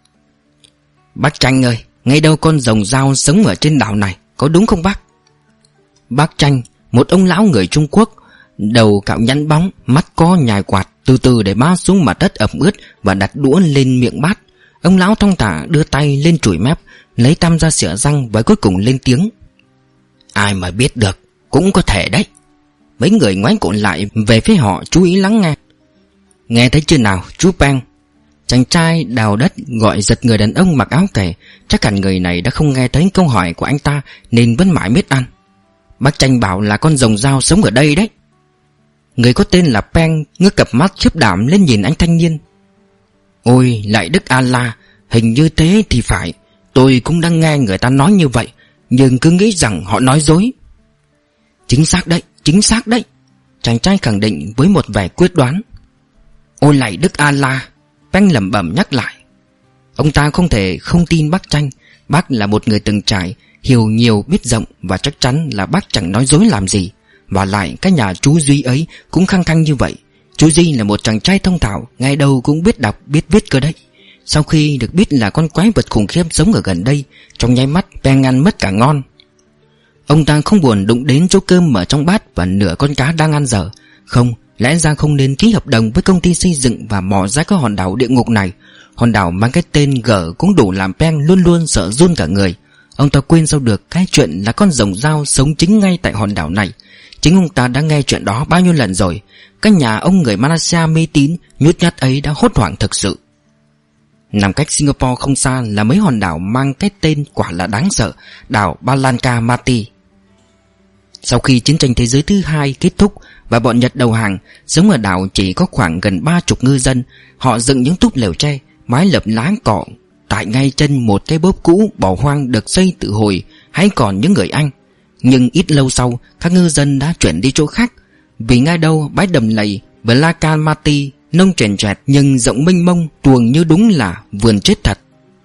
Bác Tranh ơi, ngay đâu con rồng dao sống ở trên đảo này, có đúng không bác? Bác Tranh, một ông lão người Trung Quốc, đầu cạo nhăn bóng, mắt có nhài quạt, từ từ để bát xuống mặt đất ẩm ướt và đặt đũa lên miệng bát. Ông lão thong thả đưa tay lên chùi mép, lấy tăm ra xỉa răng và cuối cùng lên tiếng. Ai mà biết được, cũng có thể đấy. Mấy người ngoái cổ lại về phía họ chú ý lắng nghe. Nghe thấy chưa nào chú Peng? Chàng trai đào đất gọi giật người đàn ông mặc áo kẻ. Chắc hẳn người này đã không nghe thấy câu hỏi của anh ta nên vẫn mãi miết ăn. Bác Tranh bảo là con rồng dao sống ở đây đấy. Người có tên là Peng ngước cặp mắt khiếp đảm lên nhìn anh thanh niên. Ôi lại Đức A-la, hình như thế thì phải. Tôi cũng đang nghe người ta nói như vậy, nhưng cứ nghĩ rằng họ nói dối. Chính xác đấy, chính xác đấy, chàng trai khẳng định với một vẻ quyết đoán. Ôi lạy Đức A-la, Peng lẩm bẩm nhắc lại. Ông ta không thể không tin bác Tranh. Bác là một người từng trải, hiểu nhiều biết rộng, và chắc chắn là bác chẳng nói dối làm gì. Và lại cái nhà chú Duy ấy cũng khăng khăng như vậy. Chú Duy là một chàng trai thông thạo, ngay đâu cũng biết đọc biết viết cơ đấy. Sau khi được biết là con quái vật khủng khiếp sống ở gần đây, trong nháy mắt Peng ăn mất cả ngon. Ông ta không buồn đụng đến chỗ cơm ở trong bát và nửa con cá đang ăn dở. Không, lẽ ra không nên ký hợp đồng với công ty xây dựng và mò ra cái hòn đảo địa ngục này. Hòn đảo mang cái tên gở cũng đủ làm Peng luôn luôn sợ run cả người. Ông ta quên sao được cái chuyện là con rồng dao sống chính ngay tại hòn đảo này. Chính ông ta đã nghe chuyện đó bao nhiêu lần rồi. Cái nhà ông người Malaysia mê tín nhút nhát ấy đã hốt hoảng thực sự. Nằm cách Singapore không xa là mấy hòn đảo mang cái tên quả là đáng sợ, đảo Balanka Mati. Sau khi chiến tranh thế giới thứ hai kết thúc và bọn Nhật đầu hàng, sống ở đảo chỉ có khoảng gần ba chục ngư dân. Họ dựng những túp lều tre, mái lợp lá cọ tại ngay chân một cái bốp cũ bỏ hoang được xây từ hồi hay còn những người Anh. Nhưng ít lâu sau, các ngư dân đã chuyển đi chỗ khác, vì ngay đâu bãi đầm lầy Blakamati nông chèn chẹt nhưng rộng mênh mông, tuồng như đúng là vườn chết thật.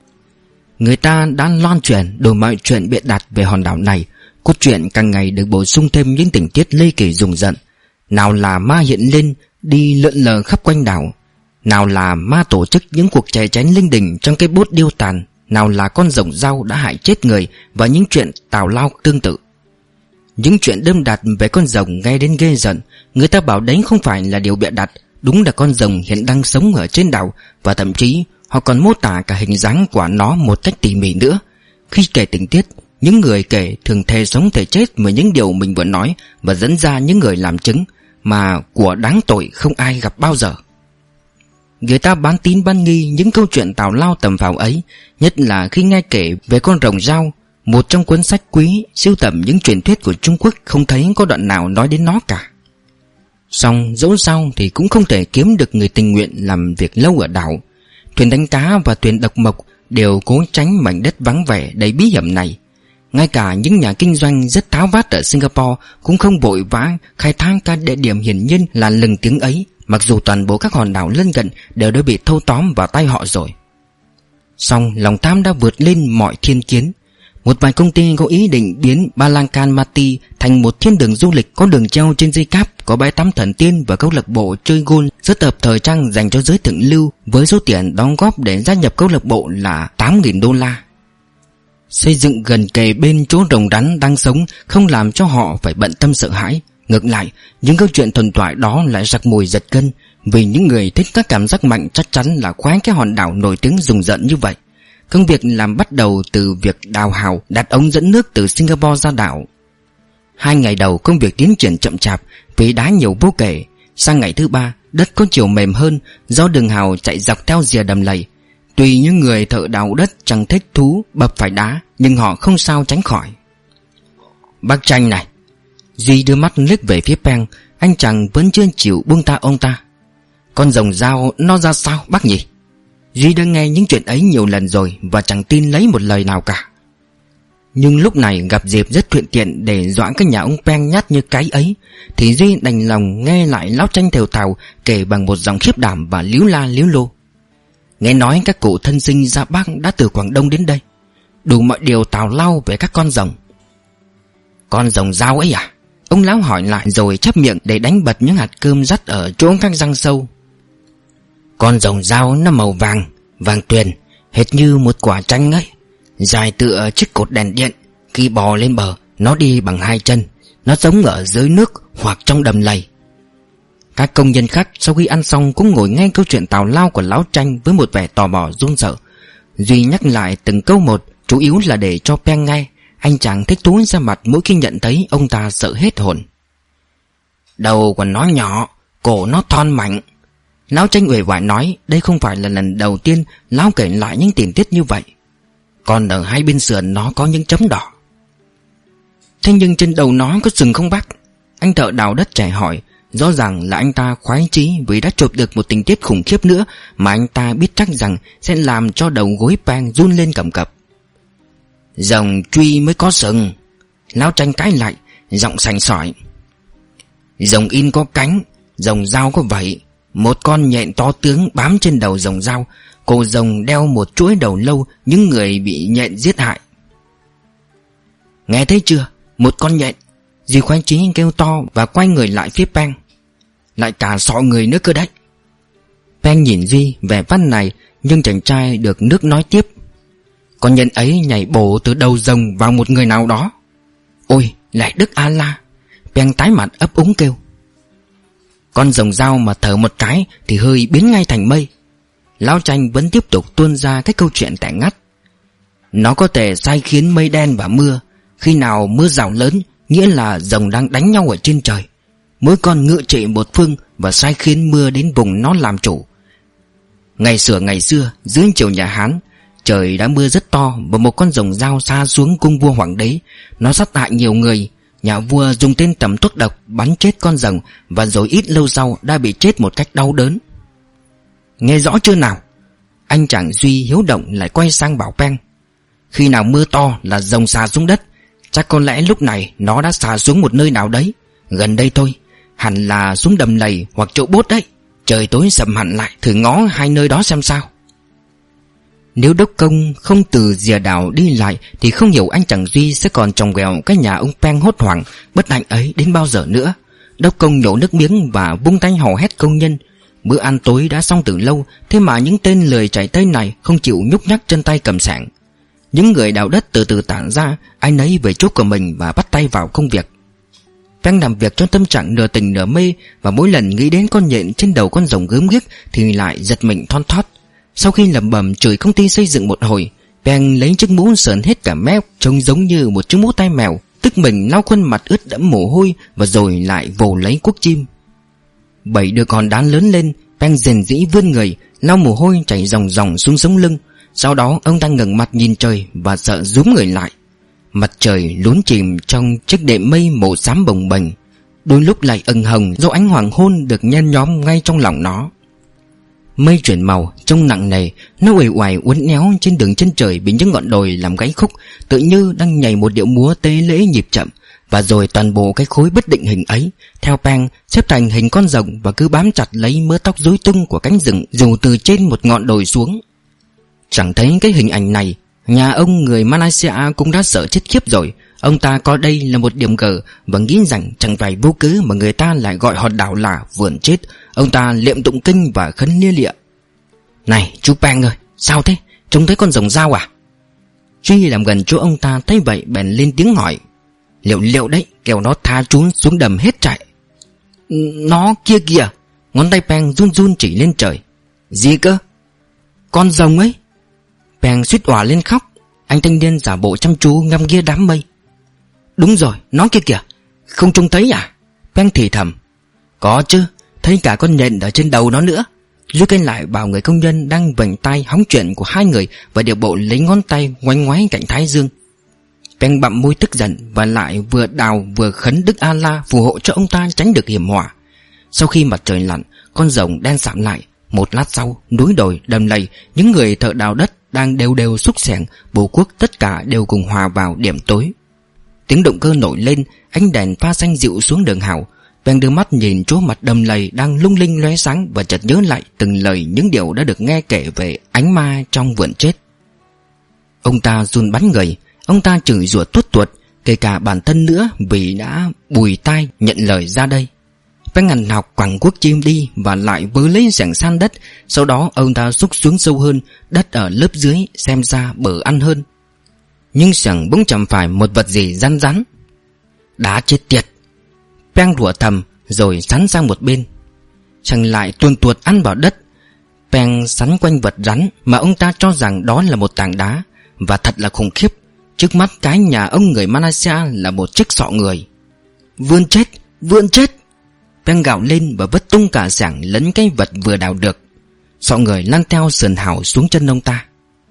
Người ta đã loan truyền đổi mọi chuyện bịa đặt về hòn đảo này. Cốt truyện càng ngày được bổ sung thêm những tình tiết ly kỳ rùng rợn. Nào là ma hiện lên đi lượn lờ khắp quanh đảo, nào là ma tổ chức những cuộc chè chén linh đình trong cái bốt điêu tàn, nào là con rồng dao đã hại chết người, và những chuyện tào lao tương tự. Những chuyện đơm đặt về con rồng nghe đến ghê giận. Người ta bảo đấy không phải là điều bịa đặt, đúng là con rồng hiện đang sống ở trên đảo, và thậm chí họ còn mô tả cả hình dáng của nó một cách tỉ mỉ nữa. Khi kể tình tiết, những người kể thường thề sống thề chết với những điều mình vừa nói, và dẫn ra những người làm chứng mà của đáng tội không ai gặp bao giờ. Người ta bán tín bán nghi những câu chuyện tào lao tầm phào ấy, nhất là khi nghe kể về con rồng dao. Một trong cuốn sách quý sưu tầm những truyền thuyết của Trung Quốc không thấy có đoạn nào nói đến nó cả. Song dẫu sao thì cũng không thể kiếm được người tình nguyện làm việc lâu ở đảo. Thuyền đánh cá và thuyền độc mộc đều cố tránh mảnh đất vắng vẻ đầy bí hiểm này. Ngay cả những nhà kinh doanh rất tháo vát ở Singapore cũng không vội vã khai thác các địa điểm hiển nhiên là lừng tiếng ấy, mặc dù toàn bộ các hòn đảo lân cận đều đã bị thâu tóm vào tay họ rồi. Song lòng tham đã vượt lên mọi thiên kiến. Một vài công ty có ý định biến Blakamati thành một thiên đường du lịch có đường treo trên dây cáp, có bãi tắm thần tiên và câu lạc bộ chơi golf rất hợp thời trang dành cho giới thượng lưu, với số tiền đóng góp để gia nhập câu lạc bộ là tám nghìn đô la. Xây dựng gần kề bên chỗ rồng rắn đang sống không làm cho họ phải bận tâm sợ hãi. Ngược lại, những câu chuyện thuần thoại đó lại sặc mùi giật gân, vì những người thích các cảm giác mạnh chắc chắn là khoái cái hòn đảo nổi tiếng rùng rợn như vậy. Công việc làm bắt đầu từ việc đào hào đặt ống dẫn nước từ Singapore ra đảo. Hai ngày đầu công việc tiến triển chậm chạp vì đá nhiều vô kể. Sang ngày thứ ba, đất có chiều mềm hơn do đường hào chạy dọc theo rìa đầm lầy. Tuy những người thợ đào đất chẳng thích thú bập phải đá, nhưng họ không sao tránh khỏi. Bác Tranh này. Duy đưa mắt liếc về phía Peng. Anh chàng vẫn chưa chịu buông tha ông ta. Con rồng dao nó ra sao bác nhỉ? Duy đã nghe những chuyện ấy nhiều lần rồi và chẳng tin lấy một lời nào cả. Nhưng lúc này gặp dịp rất thuận tiện để dọa cái nhà ông Peng nhát như cái ấy, thì Duy đành lòng nghe lại lão Tranh thều thào kể bằng một giọng khiếp đảm và líu la líu lô. Nghe nói các cụ thân sinh ra Bắc đã từ Quảng Đông đến đây, đủ mọi điều tào lao về các con rồng. Con rồng dao ấy à? Ông lão hỏi lại rồi chép miệng để đánh bật những hạt cơm rắt ở chỗ các răng sâu. Con rồng dao nó màu vàng, vàng tuyền, hệt như một quả chanh ấy, dài tựa chiếc cột đèn điện. Khi bò lên bờ, nó đi bằng hai chân. Nó sống ở dưới nước hoặc trong đầm lầy. Các công nhân khác sau khi ăn xong cũng ngồi nghe câu chuyện tào lao của lão Tranh với một vẻ tò mò run sợ. Duy nhắc lại từng câu một, chủ yếu là để cho Peng nghe. Anh chàng thích thú ra mặt mỗi khi nhận thấy ông ta sợ hết hồn. Đầu của nó nhỏ, cổ nó thon mạnh. Lão Tranh uể oải nói đây không phải là lần đầu tiên lão kể lại những tình tiết như vậy. Còn ở hai bên sườn nó có những chấm đỏ. Thế nhưng trên đầu nó có sừng không bác? Anh thợ đào đất trẻ hỏi. Rõ ràng là anh ta khoái chí vì đã chộp được một tình tiết khủng khiếp nữa mà anh ta biết chắc rằng sẽ làm cho đầu gối Peng run lên cầm cập. Rồng truy mới có sừng. Lão Tranh cãi lại, giọng sành sỏi. Rồng in có cánh, rồng dao có vảy. Một con nhện to tướng bám trên đầu rồng dao. Cổ rồng đeo một chuỗi đầu lâu những người bị nhện giết hại. Nghe thấy chưa? Một con nhện. Dì khoái chí kêu to và quay người lại phía Peng. Lại cả sọ người nữa cơ đấy. Peng nhìn Duy vẻ văn này, nhưng chàng trai được nước nói tiếp. Con nhện ấy nhảy bổ từ đầu rồng vào một người nào đó. Ôi lại Đức A-la. Peng tái mặt ấp úng kêu. Con rồng dao mà thở một cái thì hơi biến ngay thành mây. Lão Tranh vẫn tiếp tục tuôn ra cái câu chuyện tẻ ngắt. Nó có thể sai khiến mây đen và mưa. Khi nào mưa rào lớn, nghĩa là rồng đang đánh nhau ở trên trời. Mỗi con ngự trị một phương và sai khiến mưa đến vùng nó làm chủ. Ngày xưa ngày xưa, dưới triều nhà Hán, trời đã mưa rất to và một con rồng dao sa xuống cung vua hoàng đế. Nó sát hại nhiều người. Nhà vua dùng tên tẩm thuốc độc bắn chết con rồng, và rồi ít lâu sau đã bị chết một cách đau đớn. Nghe rõ chưa nào? Anh chàng Duy hiếu động lại quay sang bảo Peng. Khi nào mưa to là rồng xà xuống đất. Chắc có lẽ lúc này nó đã xà xuống một nơi nào đấy gần đây thôi. Hẳn là xuống đầm lầy hoặc chỗ bốt đấy. Trời tối sầm hẳn lại, thử ngó hai nơi đó xem sao. Nếu đốc công không từ rìa đảo đi lại thì không hiểu anh chàng Duy sẽ còn trồng ghẹo cái nhà ông Peng hốt hoảng bất hạnh ấy đến bao giờ nữa. Đốc công nhổ nước miếng và vung tay hò hét công nhân. Bữa ăn tối đã xong từ lâu, thế mà những tên lười chạy tới này không chịu nhúc nhắc chân tay cầm sảng. Những người đào đất từ từ tản ra, ai nấy về chỗ của mình và bắt tay vào công việc. Peng làm việc trong tâm trạng nửa tình nửa mê, và mỗi lần nghĩ đến con nhện trên đầu con rồng gớm ghiếc thì lại giật mình thon thót. Sau khi lẩm bẩm chửi công ty xây dựng một hồi, Peng lấy chiếc mũ sờn hết cả mép, trông giống như một chiếc mũ tai mèo, tức mình lau khuôn mặt ướt đẫm mồ hôi và rồi lại vồ lấy cuốc chim. Bảy đứa con đán lớn lên, Peng rền rĩ vươn người, lau mồ hôi chảy ròng ròng xuống sống lưng. Sau đó ông ta ngẩng mặt nhìn trời và sợ rúm người lại. Mặt trời lún chìm trong chiếc đệm mây màu xám bồng bềnh, đôi lúc lại ửng hồng do ánh hoàng hôn được nhen nhóm ngay trong lòng nó. Mây chuyển màu, trông nặng nề, nó uể oải uốn éo trên đường chân trời bị những ngọn đồi làm gáy khúc, tự như đang nhảy một điệu múa tế lễ nhịp chậm. Và rồi toàn bộ cái khối bất định hình ấy, theo Peng, xếp thành hình con rồng và cứ bám chặt lấy mớ tóc rối tung của cánh rừng dù từ trên một ngọn đồi xuống. Chẳng thấy cái hình ảnh này, nhà ông người Malaysia cũng đã sợ chết khiếp rồi. Ông ta coi đây là một điểm gờ và nghĩ rằng chẳng phải vô cớ mà người ta lại gọi hòn đảo là vườn chết. Ông ta liệm tụng kinh và khấn lia lịa. Này chú Peng ơi, sao thế? Trông thấy con rồng dao à? Duy làm gần chỗ ông ta thấy vậy bèn lên tiếng hỏi. Liệu liệu đấy, kẻo nó tha chú xuống đầm hết chạy. Nó kia kìa. Ngón tay Peng run run chỉ lên trời. Gì cơ? Con rồng ấy. Peng suýt òa lên khóc. Anh thanh niên giả bộ chăm chú ngắm nghía đám mây. Đúng rồi, nó kia kìa. Không trông thấy à? Peng thì thầm. Có chứ, thấy cả con nhện ở trên đầu nó nữa. Duy kênh lại bảo người công nhân đang vành tay hóng chuyện của hai người và điệu bộ lấy ngón tay ngoáy ngoáy cạnh thái dương. Peng bặm môi tức giận và lại vừa đào vừa khấn Đức A-la phù hộ cho ông ta tránh được hiểm họa. Sau khi mặt trời lặn, con rồng đen sạm lại. Một lát sau, núi đồi, đầm lầy, những người thợ đào đất đang đều đều xúc xẻng, bổ cuốc tất cả đều cùng hòa vào điểm tối. Tiếng động cơ nổi lên, ánh đèn pha xanh dịu xuống đường hào. Peng đưa mắt nhìn chỗ mặt đầm lầy đang lung linh lóe sáng và chợt nhớ lại từng lời những điều đã được nghe kể về ánh ma trong vườn chết. Ông ta run bắn người. Ông ta chửi rủa tuốt tuột, kể cả bản thân nữa vì đã bùi tai nhận lời ra đây. Peng ngằn học quẳng cuốc chim đi và lại vớ lấy xẻng san đất. Sau đó ông ta xúc xuống sâu hơn, đất ở lớp dưới xem ra bở ăn hơn. Nhưng xẻng bỗng chạm phải một vật gì rắn rắn. Đá chết tiệt. Peng rủa thầm rồi sắn sang một bên. Chẳng lại tuồn tuột ăn vào đất. Peng sắn quanh vật rắn mà ông ta cho rằng đó là một tảng đá. Và thật là khủng khiếp. Trước mắt cái nhà ông người Malaysia là một chiếc sọ người. Vươn chết, vươn chết. Peng gào lên và vứt tung cả xẻng lẫn cái vật vừa đào được. Sọ người lăn theo sườn hào xuống chân ông ta.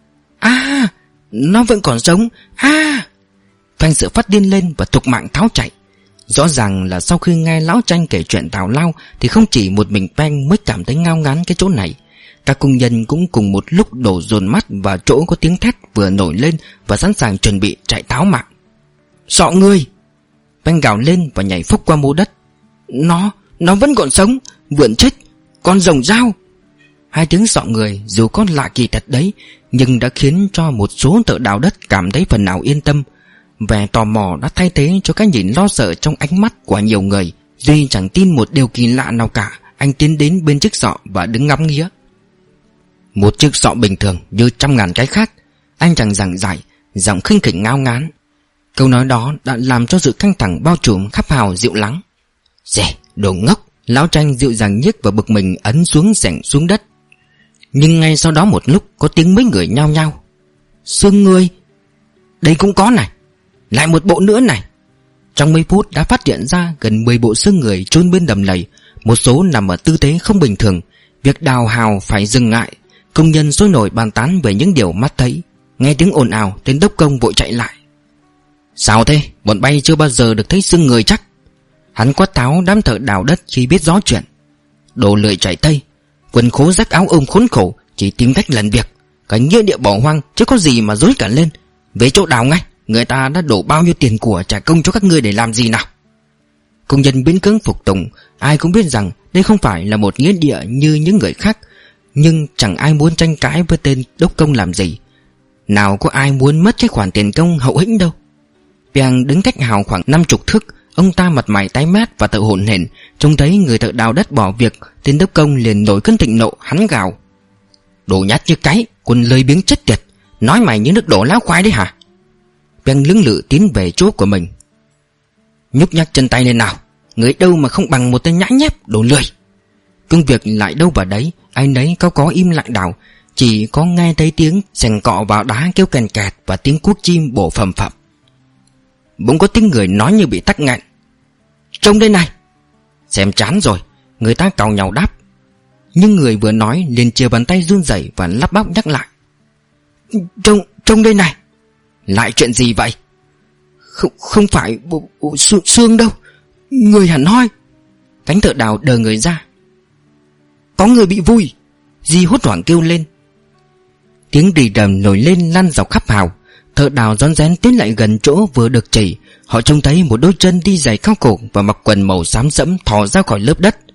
À, nó vẫn còn sống. À. Peng sợ phát điên lên và thục mạng tháo chạy. Rõ ràng là sau khi nghe lão Tranh kể chuyện tào lao thì không chỉ một mình Peng mới cảm thấy ngao ngán cái chỗ này. Các công nhân cũng cùng một lúc đổ dồn mắt vào chỗ có tiếng thét vừa nổi lên và sẵn sàng chuẩn bị chạy tháo mạng. Sọ người! Peng gào lên và nhảy phúc qua mô đất. Nó, nó vẫn còn sống! Vượn chết! Con rồng dao! Hai tiếng sọ người dù có lạ kỳ thật đấy, nhưng đã khiến cho một số thợ đào đất cảm thấy phần nào yên tâm. Vẻ tò mò đã thay thế cho cái nhìn lo sợ trong ánh mắt của nhiều người. Duy chẳng tin một điều kỳ lạ nào cả. Anh tiến đến bên chiếc sọ và đứng ngắm nghía. Một chiếc sọ bình thường như trăm ngàn cái khác. Anh chàng giảng giải, giọng khinh khỉnh ngao ngán. Câu nói đó đã làm cho sự căng thẳng bao trùm khắp hào dịu lắng. Dè, đồ ngốc! Lão Tranh dịu dàng nhức và bực mình ấn xuống xẻng xuống đất. Nhưng ngay sau đó một lúc có tiếng mấy người nhao nhao. Xương người! Đây cũng có này! Lại một bộ nữa này! Trong mấy phút đã phát hiện ra gần mười bộ xương người chôn bên đầm lầy. Một số nằm ở tư thế không bình thường. Việc đào hào phải dừng lại. Công nhân sôi nổi bàn tán về những điều mắt thấy. Nghe tiếng ồn ào, tên đốc công vội chạy lại. Sao thế? Bọn bay chưa bao giờ được thấy xương người chắc. Hắn quát tháo đám thợ đào đất khi biết rõ chuyện. Đồ lười chạy tây, quần khố rách áo ôm khốn khổ, chỉ tìm cách lần việc. Cái nghĩa địa bỏ hoang chứ có gì mà dối cả lên. Về chỗ đào ngay. Người ta đã đổ bao nhiêu tiền của trả công cho các ngươi để làm gì nào? Công nhân biến cưỡng phục tùng. Ai cũng biết rằng đây không phải là một nghĩa địa như những người khác, nhưng chẳng ai muốn tranh cãi với tên đốc công làm gì. Nào có ai muốn mất cái khoản tiền công hậu hĩnh đâu. Piang đứng cách Hào khoảng năm chục thước. Ông ta mặt mày tái mét và tự hổn hển. Trông thấy người thợ đào đất bỏ việc, tên đốc công liền nổi cơn thịnh nộ. Hắn gào: Đồ nhát như cái, quân lười biếng chết tiệt. Nói mày như nước đổ lá khoai đấy hả? Piang lưỡng lự tiến về chỗ của mình. Nhúc nhắc chân tay lên nào. Người đâu mà không bằng một tên nhãi nhép, đồ lười. Công việc lại đâu vào đấy. Ai nấy có có im lặng đào. Chỉ có nghe thấy tiếng sành cọ vào đá kêu kèn kẹt và tiếng cuốc chim bổ phầm phập. Bỗng có tiếng người nói như bị tắc nghẹn: Trông đây này. Xem chán rồi. Người ta càu nhàu đáp. Nhưng người vừa nói liền chìa bàn tay run rẩy và lắp bắp nhắc lại: Trông, trông đây này. Lại chuyện gì vậy? Không, không phải bộ, bộ xương đâu. Người hẳn hoi. Cánh thợ đào đờ người ra. Có người bị vùi. Di hốt hoảng kêu lên. Tiếng rì rầm nổi lên lan dọc khắp Hào. Thợ đào rón rén tiến lại gần chỗ vừa được chỉ. Họ trông thấy một đôi chân đi giày cao cổ và mặc quần màu xám sẫm thò ra khỏi lớp đất.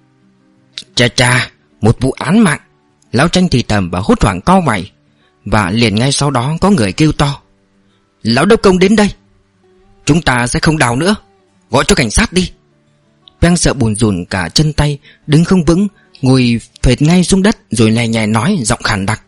Chà chà, một vụ án mạng. Lão Tranh thì thầm và hốt hoảng cau mày. Và liền ngay sau đó có người kêu to: Lão đốc công đến đây. Chúng ta sẽ không đào nữa. Gọi cho cảnh sát đi. Piang sợ bùn rùn cả chân tay, đứng không vững, ngồi phệt ngay xuống đất rồi lè nhè nói giọng khàn đặc: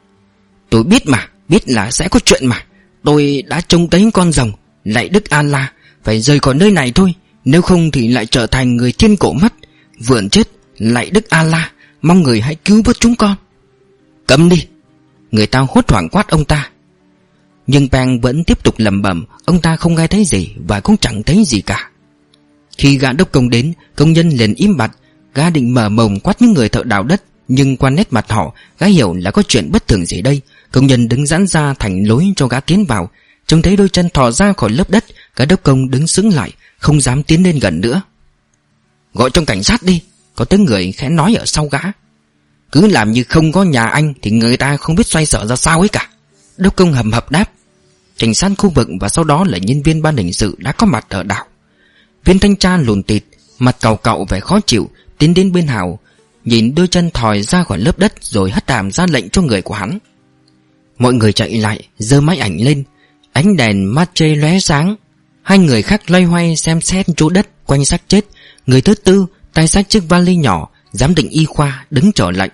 Tôi biết mà, biết là sẽ có chuyện mà. Tôi đã trông thấy con rồng. Lạy Đức Allah, phải rời khỏi nơi này thôi. Nếu không thì lại trở thành người thiên cổ mất. Vượn chết, lạy Đức Allah, mong người hãy cứu vớt chúng con. Câm đi. Người ta hốt hoảng quát ông ta. Nhưng Piang vẫn tiếp tục lẩm bẩm. Ông ta không nghe thấy gì và cũng chẳng thấy gì cả. Khi gã đốc công đến, công nhân liền im bặt. Gã định mở mồm quát những người thợ đào đất, nhưng qua nét mặt họ, gã hiểu là có chuyện bất thường gì đây. Công nhân đứng giãn ra thành lối cho gã tiến vào. Trông thấy đôi chân thò ra khỏi lớp đất, gã đốc công đứng sững lại, không dám tiến lên gần nữa. Gọi trong cảnh sát đi. Có tiếng người khẽ nói ở sau gã. Cứ làm như không có nhà anh thì người ta không biết xoay sở ra sao ấy cả. Đốc công hầm hập đáp. Cảnh sát khu vực và sau đó là nhân viên ban hình sự đã có mặt ở đảo. Viên thanh tra lùn tịt, mặt càu cậu vẻ khó chịu, tiến đến bên Hào, nhìn đôi chân thòi ra khỏi lớp đất rồi hất hàm ra lệnh cho người của hắn. Mọi người chạy lại, giơ máy ảnh lên. Ánh đèn matche lóe sáng. Hai người khác loay hoay xem xét chỗ đất quanh xác chết. Người thứ tư tay xách chiếc vali nhỏ, giám định y khoa đứng chờ lệnh.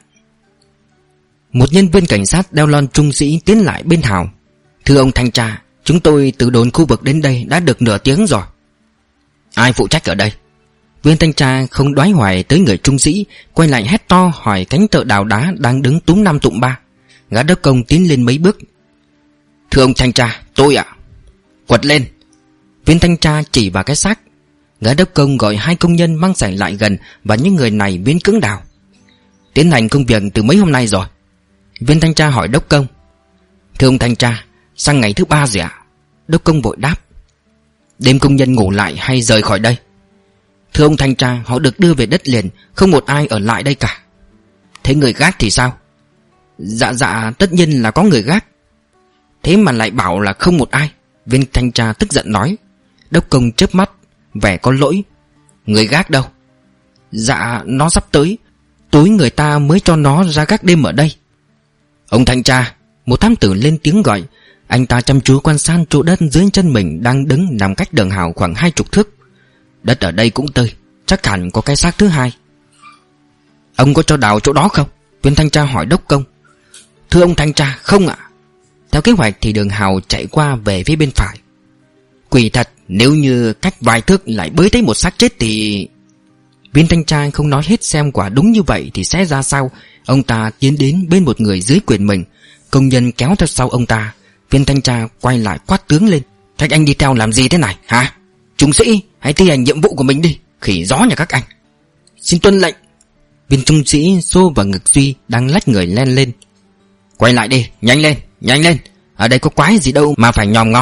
Một nhân viên cảnh sát đeo lon trung sĩ tiến lại bên Hào. Thưa ông thanh tra, chúng tôi từ đồn khu vực đến đây đã được nửa tiếng rồi. Ai phụ trách ở đây? Viên thanh tra không đoái hoài tới người trung sĩ, quay lại hét to hỏi cánh thợ đào đá đang đứng túm năm tụm ba. Gã đốc công tiến lên mấy bước. Thưa ông thanh tra, tôi ạ. Quật lên. Viên thanh tra chỉ vào cái xác. Gã đốc công gọi hai công nhân mang sảnh lại gần và những người này miễn cưỡng đào. Tiến hành công việc từ mấy hôm nay rồi? Viên thanh tra hỏi đốc công. Thưa ông thanh tra, sang ngày thứ ba rồi ạ. Đốc công vội đáp. Đêm công nhân ngủ lại hay rời khỏi đây? Thưa ông thanh tra, họ được đưa về đất liền, không một ai ở lại đây cả. Thế người gác thì sao? Dạ dạ, tất nhiên là có người gác. Thế mà lại bảo là không một ai. Viên thanh tra tức giận nói. Đốc công chớp mắt, vẻ có lỗi. Người gác đâu? Dạ, nó sắp tới. Tối người ta mới cho nó ra gác đêm ở đây. Ông thanh tra. Một thám tử lên tiếng gọi. Anh ta chăm chú quan sát chỗ đất dưới chân mình đang đứng nằm cách đường Hào khoảng hai chục thước. Đất ở đây cũng tơi, chắc hẳn có cái xác thứ hai. Ông có cho đào chỗ đó không? Viên thanh tra hỏi đốc công. Thưa ông thanh tra, không ạ. Theo kế hoạch thì đường Hào chạy qua về phía bên phải. Quỷ thật, nếu như cách vài thước lại bới thấy một xác chết thì... Viên thanh tra không nói hết xem quả đúng như vậy thì sẽ ra sao. Ông ta tiến đến bên một người dưới quyền mình. Công nhân kéo theo sau ông ta. Viên thanh tra quay lại quát tướng lên. Các anh đi theo làm gì thế này hả? Trung sĩ, hãy thi hành nhiệm vụ của mình đi. Khỉ gió nhà các anh. Xin tuân lệnh. Viên trung sĩ xô vào ngực Duy đang lách người len lên. Quay lại đi, nhanh lên, nhanh lên. Ở đây có quái gì đâu mà phải nhòm ngó.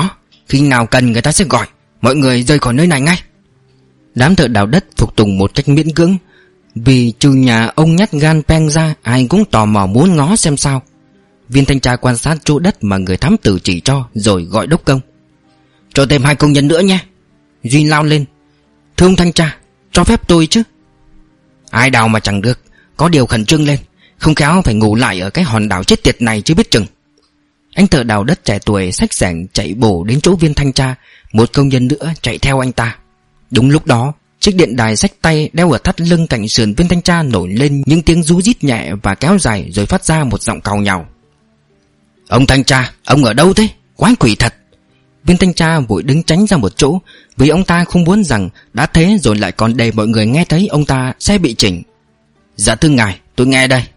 Khi nào cần người ta sẽ gọi. Mọi người rời khỏi nơi này ngay. Đám thợ đào đất phục tùng một cách miễn cưỡng, vì trừ nhà ông nhát gan Peng ra, ai cũng tò mò muốn ngó xem sao. Viên thanh tra quan sát chỗ đất mà người thám tử chỉ cho, rồi gọi đốc công. Cho thêm hai công nhân nữa nhé. Duy lao lên. Thưa ông thanh tra, cho phép tôi chứ. Ai đào mà chẳng được. Có điều khẩn trương lên, không khéo phải ngủ lại ở cái hòn đảo chết tiệt này chứ biết chừng. Anh thợ đào đất trẻ tuổi xách xẻng chạy bổ đến chỗ viên thanh tra. Một công nhân nữa chạy theo anh ta. Đúng lúc đó, chiếc điện đài xách tay đeo ở thắt lưng cạnh sườn viên thanh tra nổi lên những tiếng rú rít nhẹ và kéo dài, rồi phát ra một giọng càu nhàu. Ông thanh tra, ông ở đâu thế? Quái quỷ thật. Viên thanh tra vội đứng tránh ra một chỗ, vì ông ta không muốn rằng đã thế rồi lại còn để mọi người nghe thấy ông ta sẽ bị chỉnh. Dạ thưa ngài, tôi nghe đây.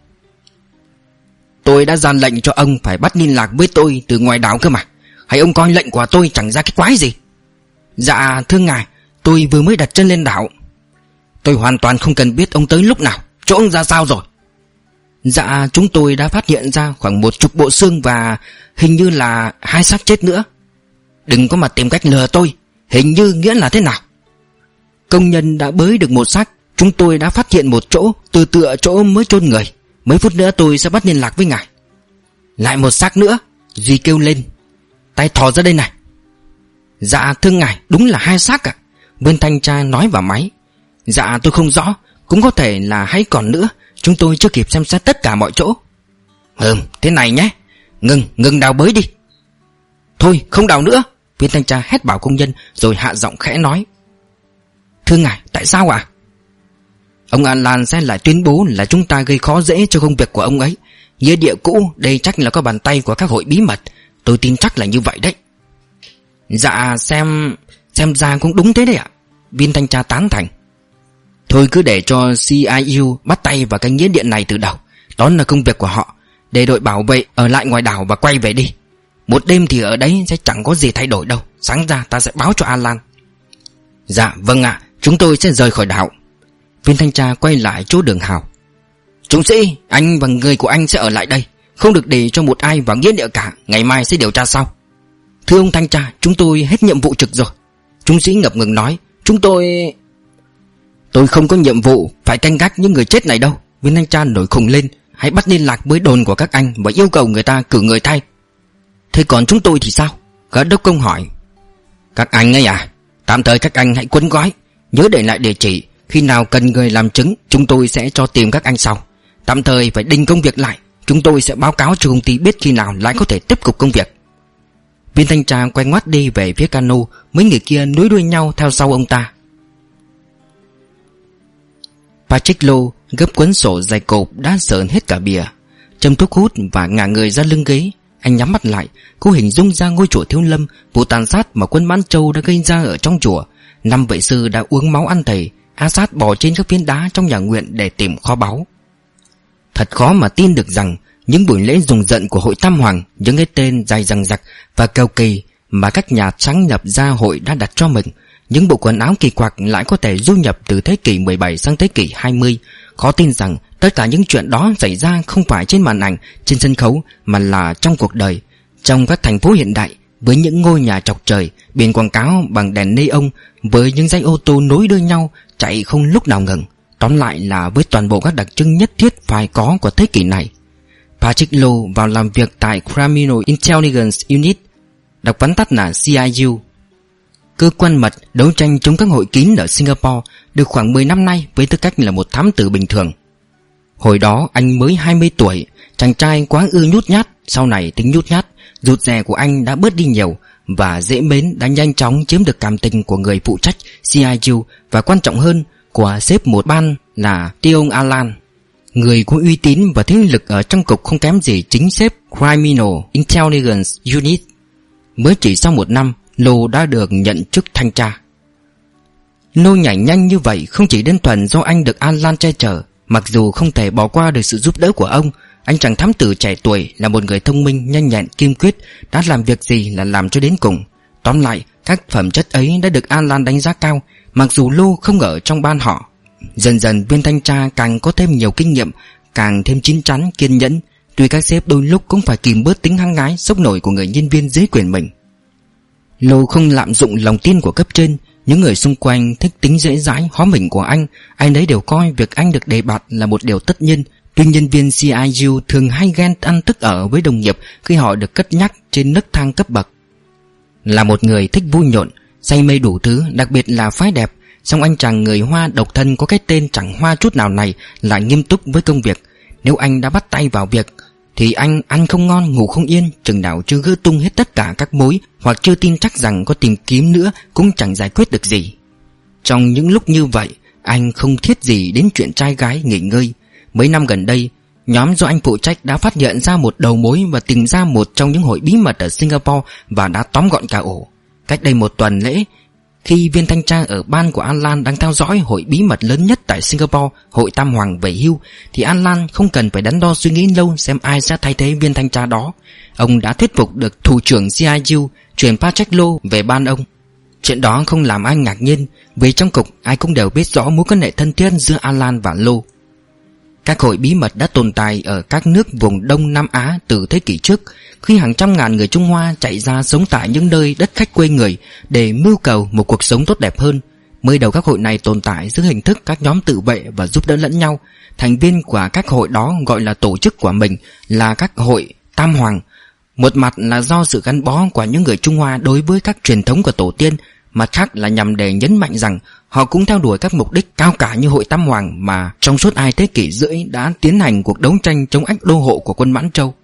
Tôi đã ra lệnh cho ông phải bắt liên lạc với tôi từ ngoài đảo cơ mà. Hay ông coi lệnh của tôi chẳng ra cái quái gì? Dạ thưa ngài, tôi vừa mới đặt chân lên đảo. Tôi hoàn toàn không cần biết ông tới lúc nào. Chỗ ông ra sao rồi? Dạ chúng tôi đã phát hiện ra khoảng một chục bộ xương và hình như là hai xác chết nữa. Đừng có mà tìm cách lừa tôi. Hình như nghĩa là thế nào? Công nhân đã bới được một xác. Chúng tôi đã phát hiện một chỗ từ tựa chỗ mới chôn người. Mấy phút nữa tôi sẽ bắt liên lạc với ngài. Lại một xác nữa? Duy kêu lên. Tay thò ra đây này. Dạ thưa ngài, đúng là hai xác ạ. Viên thanh tra nói vào máy. Dạ tôi không rõ, cũng có thể là hay còn nữa. Chúng tôi chưa kịp xem xét tất cả mọi chỗ. Ừm, thế này nhé. Ngừng, ngừng đào bới đi. Thôi không đào nữa. Viên thanh tra hét bảo công nhân, rồi hạ giọng khẽ nói. Thưa ngài, tại sao ạ? Ông Alan sẽ lại tuyên bố là chúng ta gây khó dễ cho công việc của ông ấy. Nghĩa địa cũ, đây chắc là có bàn tay của các hội bí mật. Tôi tin chắc là như vậy đấy. Dạ xem Xem ra cũng đúng thế đấy ạ. Viên thanh tra tán thành. Thôi cứ để cho xê i u bắt tay vào cái nghĩa địa này từ đầu. Đó là công việc của họ. Để đội bảo vệ ở lại ngoài đảo và quay về đi. Một đêm thì ở đấy sẽ chẳng có gì thay đổi đâu. Sáng ra ta sẽ báo cho Alan. Dạ vâng ạ, chúng tôi sẽ rời khỏi đảo. Viên thanh tra quay lại chỗ Đường Hào. Trung sĩ, anh và người của anh sẽ ở lại đây. Không được để cho một ai vào nghĩa địa cả. Ngày mai sẽ điều tra sau. Thưa ông thanh tra, chúng tôi hết nhiệm vụ trực rồi. Trung sĩ ngập ngừng nói. Chúng tôi... Tôi không có nhiệm vụ phải canh gác những người chết này đâu. Viên thanh tra nổi khùng lên. Hãy bắt liên lạc với đồn của các anh và yêu cầu người ta cử người thay. Thế còn chúng tôi thì sao? Gã đốc công hỏi. Các anh ấy à? Tạm thời các anh hãy quấn gói. Nhớ để lại địa chỉ. Khi nào cần người làm chứng, chúng tôi sẽ cho tìm các anh sau. Tạm thời phải đình công việc lại. Chúng tôi sẽ báo cáo cho công ty biết khi nào lại có thể tiếp tục công việc. Viên thanh tra quay ngoắt đi về phía cano. Mấy người kia nối đuôi nhau theo sau ông ta. Patrick Lowe gấp cuốn sổ dày cộp đã sờn hết cả bìa, châm thuốc hút và ngả người ra lưng ghế. Anh nhắm mắt lại, cố hình dung ra ngôi chùa Thiếu Lâm, vụ tàn sát mà quân Mãn Châu đã gây ra ở trong chùa. Năm vệ sư đã uống máu ăn thầy. A Sát bò trên các phiến đá trong nhà nguyện để tìm kho báu. Thật khó mà tin được rằng những buổi lễ rùng rợn của hội Tam Hoàng, những cái tên dài dằng dặc và cầu kỳ mà các nhà sáng lập gia hội đã đặt cho mình, những bộ quần áo kỳ quặc lại có thể du nhập từ thế kỷ mười bảy sang thế kỷ hai mươi. Khó tin rằng tất cả những chuyện đó xảy ra không phải trên màn ảnh, trên sân khấu, mà là trong cuộc đời, trong các thành phố hiện đại, với những ngôi nhà chọc trời, biển quảng cáo bằng đèn neon, với những dãy ô tô nối đuôi nhau chạy không lúc nào ngừng. Tóm lại là với toàn bộ các đặc trưng nhất thiết phải có của thế kỷ này. Patrick Lowe vào làm việc tại Criminal Intelligence Unit, đọc vắn tắt là xê i u, cơ quan mật đấu tranh chống các hội kín ở Singapore, được khoảng mười năm nay với tư cách là một thám tử bình thường. Hồi đó anh mới hai mươi tuổi, chàng trai quá ưa nhút nhát. Sau này tính nhút nhát, rụt rè của anh đã bớt đi nhiều, và dễ mến đã nhanh chóng chiếm được cảm tình của người phụ trách xê i u, và quan trọng hơn, của sếp một ban là Tion Alan, người có uy tín và thế lực ở trong cục không kém gì chính sếp Criminal Intelligence Unit. Mới chỉ sau một năm, Lô đã được nhận chức thanh tra. Lô nhảy nhanh như vậy không chỉ đơn thuần do anh được Alan che chở. Mặc dù không thể bỏ qua được sự giúp đỡ của ông, anh chàng thám tử trẻ tuổi là một người thông minh, nhanh nhẹn, kiên quyết, đã làm việc gì là làm cho đến cùng. Tóm lại, các phẩm chất ấy đã được Alan đánh giá cao, mặc dù Lô không ở trong ban họ. Dần dần viên thanh tra càng có thêm nhiều kinh nghiệm, càng thêm chín chắn, kiên nhẫn. Tuy các sếp đôi lúc cũng phải kìm bớt tính hăng hái, sốc nổi của người nhân viên dưới quyền mình. Lô không lạm dụng lòng tin của cấp trên. Những người xung quanh thích tính dễ dãi hóm hỉnh của anh. Ai nấy đều coi việc anh được đề bạt là một điều tất nhiên. Tuy nhân viên xê i u thường hay ghen ăn tức ở với đồng nghiệp khi họ được cất nhắc trên nấc thang cấp bậc. Là một người thích vui nhộn, say mê đủ thứ, đặc biệt là phái đẹp, song anh chàng người Hoa độc thân có cái tên chẳng hoa chút nào này là nghiêm túc với công việc. Nếu anh đã bắt tay vào việc thì anh ăn không ngon ngủ không yên, chừng nào chưa gỡ tung hết tất cả các mối, hoặc chưa tin chắc rằng có tìm kiếm nữa cũng chẳng giải quyết được gì. Trong những lúc như vậy, anh không thiết gì đến chuyện trai gái nghỉ ngơi. Mấy năm gần đây, nhóm do anh phụ trách đã phát hiện ra một đầu mối và tìm ra một trong những hội bí mật ở Singapore và đã tóm gọn cả ổ. Cách đây một tuần lễ, khi viên thanh tra ở ban của Alan đang theo dõi hội bí mật lớn nhất tại Singapore, hội Tam Hoàng về hưu, thì Alan không cần phải đắn đo suy nghĩ lâu xem ai sẽ thay thế viên thanh tra đó. Ông đã thuyết phục được thủ trưởng xê i u chuyển Patrick Low về ban ông. Chuyện đó không làm ai ngạc nhiên, vì trong cục ai cũng đều biết rõ mối quan hệ thân thiết giữa Alan và Low. Các hội bí mật đã tồn tại ở các nước vùng Đông Nam Á từ thế kỷ trước, khi hàng trăm ngàn người Trung Hoa chạy ra sống tại những nơi đất khách quê người để mưu cầu một cuộc sống tốt đẹp hơn. Mới đầu các hội này tồn tại dưới hình thức các nhóm tự vệ và giúp đỡ lẫn nhau. Thành viên của các hội đó gọi là tổ chức của mình là các hội Tam Hoàng. Một mặt là do sự gắn bó của những người Trung Hoa đối với các truyền thống của tổ tiên, mặt khác là nhằm để nhấn mạnh rằng họ cũng theo đuổi các mục đích cao cả như hội Tam Hoàng mà trong suốt hai thế kỷ rưỡi đã tiến hành cuộc đấu tranh chống ách đô hộ của quân Mãn Châu.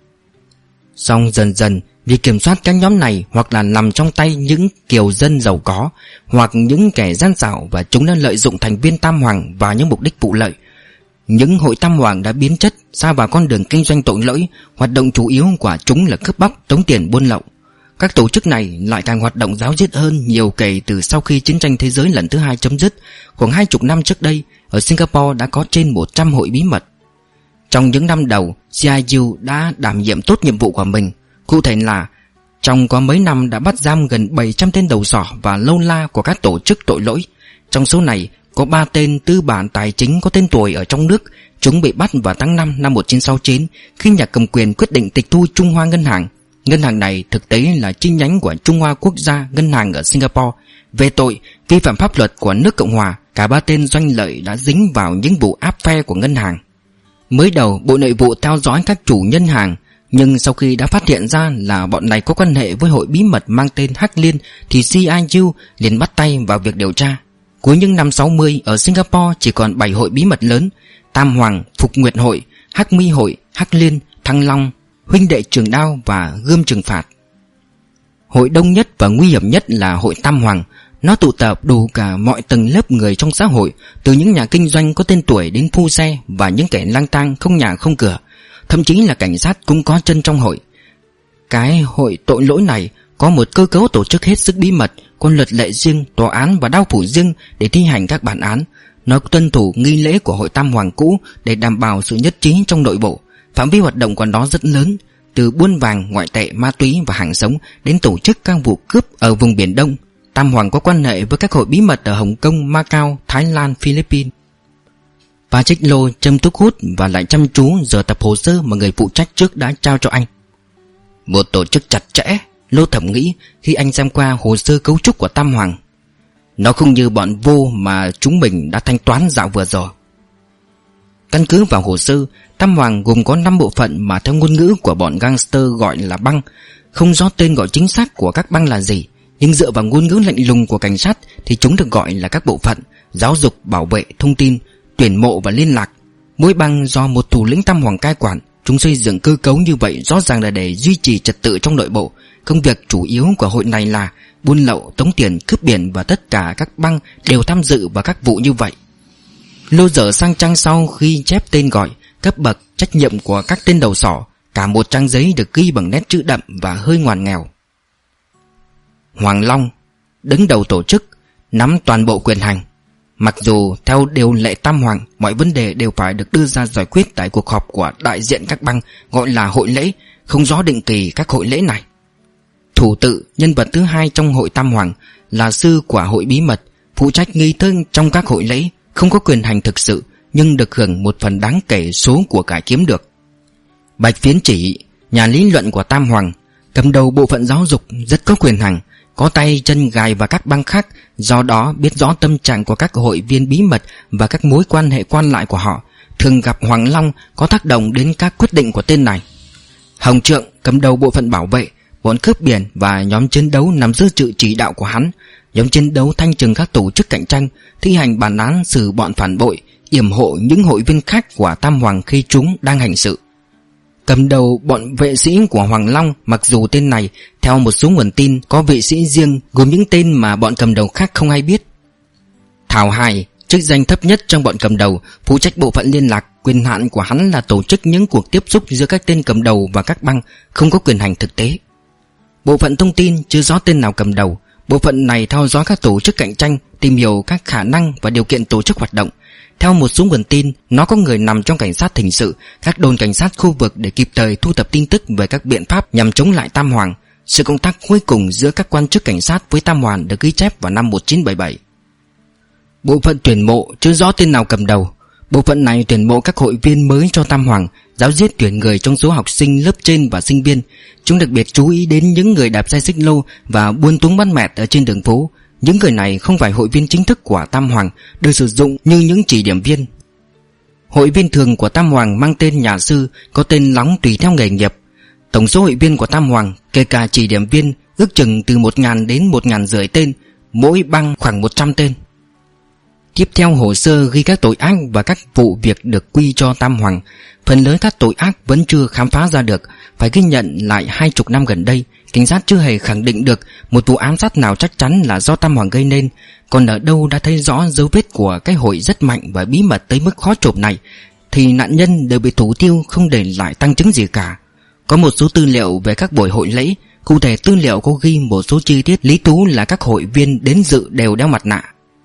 Song dần dần, việc kiểm soát các nhóm này hoặc là nằm trong tay những kiều dân giàu có, hoặc những kẻ gian xảo, và chúng đã lợi dụng thành viên Tam Hoàng vào những mục đích vụ lợi. Những hội Tam Hoàng đã biến chất sa vào con đường kinh doanh tội lỗi. Hoạt động chủ yếu của chúng là cướp bóc, tống tiền, buôn lậu. Các tổ chức này lại càng hoạt động ráo riết hơn nhiều kể từ sau khi chiến tranh thế giới lần thứ hai chấm dứt. Khoảng hai chục năm trước đây, ở Singapore đã có trên một trăm hội bí mật. Trong những năm đầu, xê i u đã đảm nhiệm tốt nhiệm vụ của mình. Cụ thể là trong có mấy năm đã bắt giam gần bảy trăm tên đầu sỏ và lâu la của các tổ chức tội lỗi. Trong số này có ba tên tư bản tài chính có tên tuổi ở trong nước. Chúng bị bắt vào tháng năm năm một nghìn chín trăm sáu mươi chín khi nhà cầm quyền quyết định tịch thu Trung Hoa Ngân hàng. Ngân hàng này thực tế là chi nhánh của Trung Hoa Quốc gia Ngân hàng ở Singapore. Về tội vi phạm pháp luật của nước Cộng Hòa, cả ba tên doanh lợi đã dính vào những vụ áp phe của ngân hàng. Mới đầu, Bộ Nội vụ theo dõi các chủ ngân hàng, nhưng sau khi đã phát hiện ra là bọn này có quan hệ với hội bí mật mang tên Hắc Liên, thì xê i u liền bắt tay vào việc điều tra. Cuối những năm sáu mươi, ở Singapore chỉ còn bảy hội bí mật lớn: Tam Hoàng, Phục Nguyệt Hội, Hắc Mi Hội, Hắc Liên, Thăng Long, Huynh Đệ Trường Đao và Gươm Trừng Phạt. Hội đông nhất và nguy hiểm nhất là hội Tam Hoàng. Nó tụ tập đủ cả mọi tầng lớp người trong xã hội, từ những nhà kinh doanh có tên tuổi đến phu xe và những kẻ lang thang không nhà không cửa. Thậm chí là cảnh sát cũng có chân trong hội. Cái hội tội lỗi này có một cơ cấu tổ chức hết sức bí mật, có luật lệ riêng, tòa án và đao phủ riêng để thi hành các bản án. Nó tuân thủ nghi lễ của hội Tam Hoàng cũ để đảm bảo sự nhất trí trong nội bộ. Phạm vi hoạt động của nó rất lớn, từ buôn vàng, ngoại tệ, ma túy và hàng sống đến tổ chức các vụ cướp ở vùng Biển Đông. Tam Hoàng có quan hệ với các hội bí mật ở Hồng Kông, Macau, Thái Lan, Philippines. Patrick Low châm thuốc hút và lại chăm chú giờ tập hồ sơ mà người phụ trách trước đã trao cho anh. Một tổ chức chặt chẽ, Low thầm nghĩ khi anh xem qua hồ sơ cấu trúc của Tam Hoàng. Nó không như bọn vô mà chúng mình đã thanh toán dạo vừa rồi. Căn cứ vào hồ sơ, Tam Hoàng gồm có năm bộ phận mà theo ngôn ngữ của bọn gangster gọi là băng. Không rõ tên gọi chính xác của các băng là gì, nhưng dựa vào ngôn ngữ lạnh lùng của cảnh sát thì chúng được gọi là các bộ phận: giáo dục, bảo vệ, thông tin, tuyển mộ và liên lạc. Mỗi băng do một thủ lĩnh Tam Hoàng cai quản. Chúng xây dựng cơ cấu như vậy rõ ràng là để duy trì trật tự trong nội bộ. Công việc chủ yếu của hội này là buôn lậu, tống tiền, cướp biển, và tất cả các băng đều tham dự vào các vụ như vậy. Lô dở sang trang sau khi chép tên gọi, cấp bậc, trách nhiệm của các tên đầu sỏ. Cả một trang giấy được ghi bằng nét chữ đậm và hơi ngoằn nghèo. Hoàng Long, đứng đầu tổ chức, nắm toàn bộ quyền hành. Mặc dù theo điều lệ Tam Hoàng, mọi vấn đề đều phải được đưa ra giải quyết tại cuộc họp của đại diện các băng, gọi là hội lễ. Không rõ định kỳ các hội lễ này. Thủ tự, nhân vật thứ hai trong hội Tam Hoàng, là sư của hội bí mật, phụ trách nghi thức trong các hội lễ, không có quyền hành thực sự nhưng được hưởng một phần đáng kể số của cải kiếm được. Bạch Phiến Chỉ, nhà lý luận của Tam Hoàng, cầm đầu bộ phận giáo dục, rất có quyền hành. có tay chân gài vào các băng khác, do đó biết rõ tâm trạng của các hội viên bí mật và các mối quan hệ quan lại của họ. Thường gặp Hoàng Long có tác động đến các quyết định của tên này. Hồng Trượng cầm đầu bộ phận bảo vệ, bọn cướp biển và nhóm chiến đấu nằm dưới sự chỉ đạo của hắn. Nhóm chiến đấu thanh trừng các tổ chức cạnh tranh, thi hành bản án xử bọn phản bội, yểm hộ những hội viên khác của Tam Hoàng khi chúng đang hành sự. Cầm đầu bọn vệ sĩ của Hoàng Long, mặc dù tên này theo một số nguồn tin có vệ sĩ riêng gồm những tên mà bọn cầm đầu khác không hay biết. Thảo Hải, chức danh thấp nhất trong bọn cầm đầu, phụ trách bộ phận liên lạc. Quyền hạn của hắn là tổ chức những cuộc tiếp xúc giữa các tên cầm đầu và các băng, không có quyền hành thực tế. Bộ phận thông tin chưa rõ tên nào cầm đầu. Bộ phận này theo dõi các tổ chức cạnh tranh, tìm hiểu các khả năng và điều kiện tổ chức hoạt động. Theo một số nguồn tin, nó có người nằm trong cảnh sát hình sự, các đồn cảnh sát khu vực để kịp thời thu thập tin tức về các biện pháp nhằm chống lại Tam Hoàng. Sự công tác cuối cùng giữa các quan chức cảnh sát với Tam Hoàng được ghi chép vào năm một nghìn chín trăm bảy mươi bảy. Bộ phận tuyển mộ chưa rõ tên nào cầm đầu. Bộ phận này tuyển mộ các hội viên mới cho Tam Hoàng, giáo diết tuyển người trong số học sinh lớp trên và sinh viên. Chúng đặc biệt chú ý đến những người đạp xe xích lô và buôn túng bắt mẹt ở trên đường phố. Những người này không phải hội viên chính thức của Tam Hoàng, được sử dụng như những chỉ điểm viên. Hội viên thường của Tam Hoàng mang tên nhà sư, có tên lóng tùy theo nghề nghiệp. Tổng số hội viên của Tam Hoàng, kể cả chỉ điểm viên, ước chừng từ một nghìn đến một nghìn rưỡi tên, mỗi băng khoảng một trăm tên. Tiếp theo hồ sơ ghi các tội ác và các vụ việc được quy cho Tam Hoàng. Phần lớn các tội ác vẫn chưa khám phá ra được. Phải ghi nhận lại hai chục năm gần đây, cảnh sát chưa hề khẳng định được một vụ ám sát nào chắc chắn là do Tam Hoàng gây nên. Còn ở đâu đã thấy rõ dấu vết của cái hội rất mạnh và bí mật tới mức khó chộp này, thì nạn nhân đều bị thủ tiêu, không để lại tăng chứng gì cả. Có một số tư liệu về các buổi hội lễ. Cụ thể tư liệu có ghi một số chi tiết lý thú là các hội viên đến dự đều đeo mặt nạ.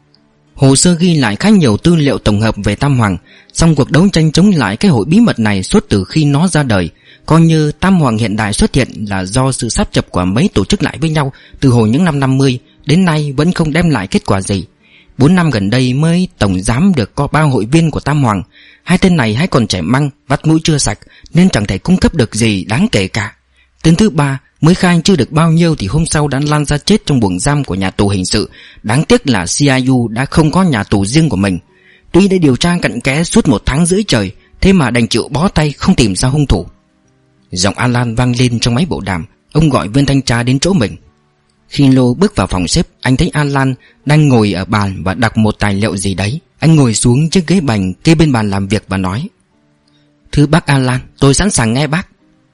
Hồ sơ ghi lại khá nhiều tư liệu tổng hợp về Tam Hoàng. Song cuộc đấu tranh chống lại cái hội bí mật này suốt từ khi nó ra đời, coi như Tam Hoàng hiện đại xuất hiện là do sự sáp nhập của mấy tổ chức lại với nhau từ hồi những năm năm mươi đến nay vẫn không đem lại kết quả gì. Bốn năm gần đây mới tổng giám được có ba hội viên của Tam Hoàng. Hai tên này hãy còn trẻ măng, vắt mũi chưa sạch nên chẳng thể cung cấp được gì đáng kể cả. Tên thứ ba mới khai chưa được bao nhiêu thì hôm sau đã lan ra chết trong buồng giam của nhà tù hình sự. Đáng tiếc là xê i u đã không có nhà tù riêng của mình. Tuy đã điều tra cặn kẽ suốt một tháng rưỡi trời, thế mà đành chịu bó tay không tìm ra hung thủ. Giọng Alan vang lên trong máy bộ đàm. Ông gọi viên thanh tra đến chỗ mình. Khi Lô bước vào phòng xếp, anh thấy Alan đang ngồi ở bàn và đọc một tài liệu gì đấy. Anh ngồi xuống chiếc ghế bành kê bên bàn làm việc và nói: "Thưa bác Alan, tôi sẵn sàng nghe bác."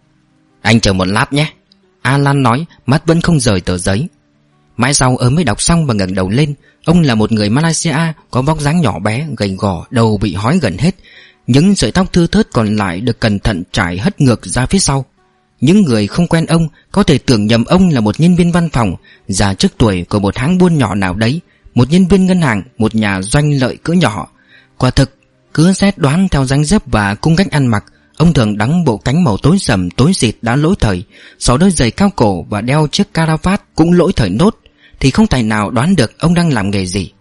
"Anh chờ một lát nhé," Alan nói, mắt vẫn không rời tờ giấy. Mãi sau ớ mới đọc xong và ngẩng đầu lên. Ông là một người Malaysia, có vóc dáng nhỏ bé, gầy gò, đầu bị hói gần hết. Những sợi tóc thưa thớt còn lại được cẩn thận trải hất ngược ra phía sau. Những người không quen ông có thể tưởng nhầm ông là một nhân viên văn phòng, già trước tuổi của một hãng buôn nhỏ nào đấy, một nhân viên ngân hàng, một nhà doanh lợi cỡ nhỏ. Quả thực, cứ xét đoán theo dáng dấp và cung cách ăn mặc, ông thường đắng bộ cánh màu tối sầm tối xịt đã lỗi thời, xỏ đôi giày cao cổ và đeo chiếc caravat cũng lỗi thời nốt, thì không tài nào đoán được ông đang làm nghề gì.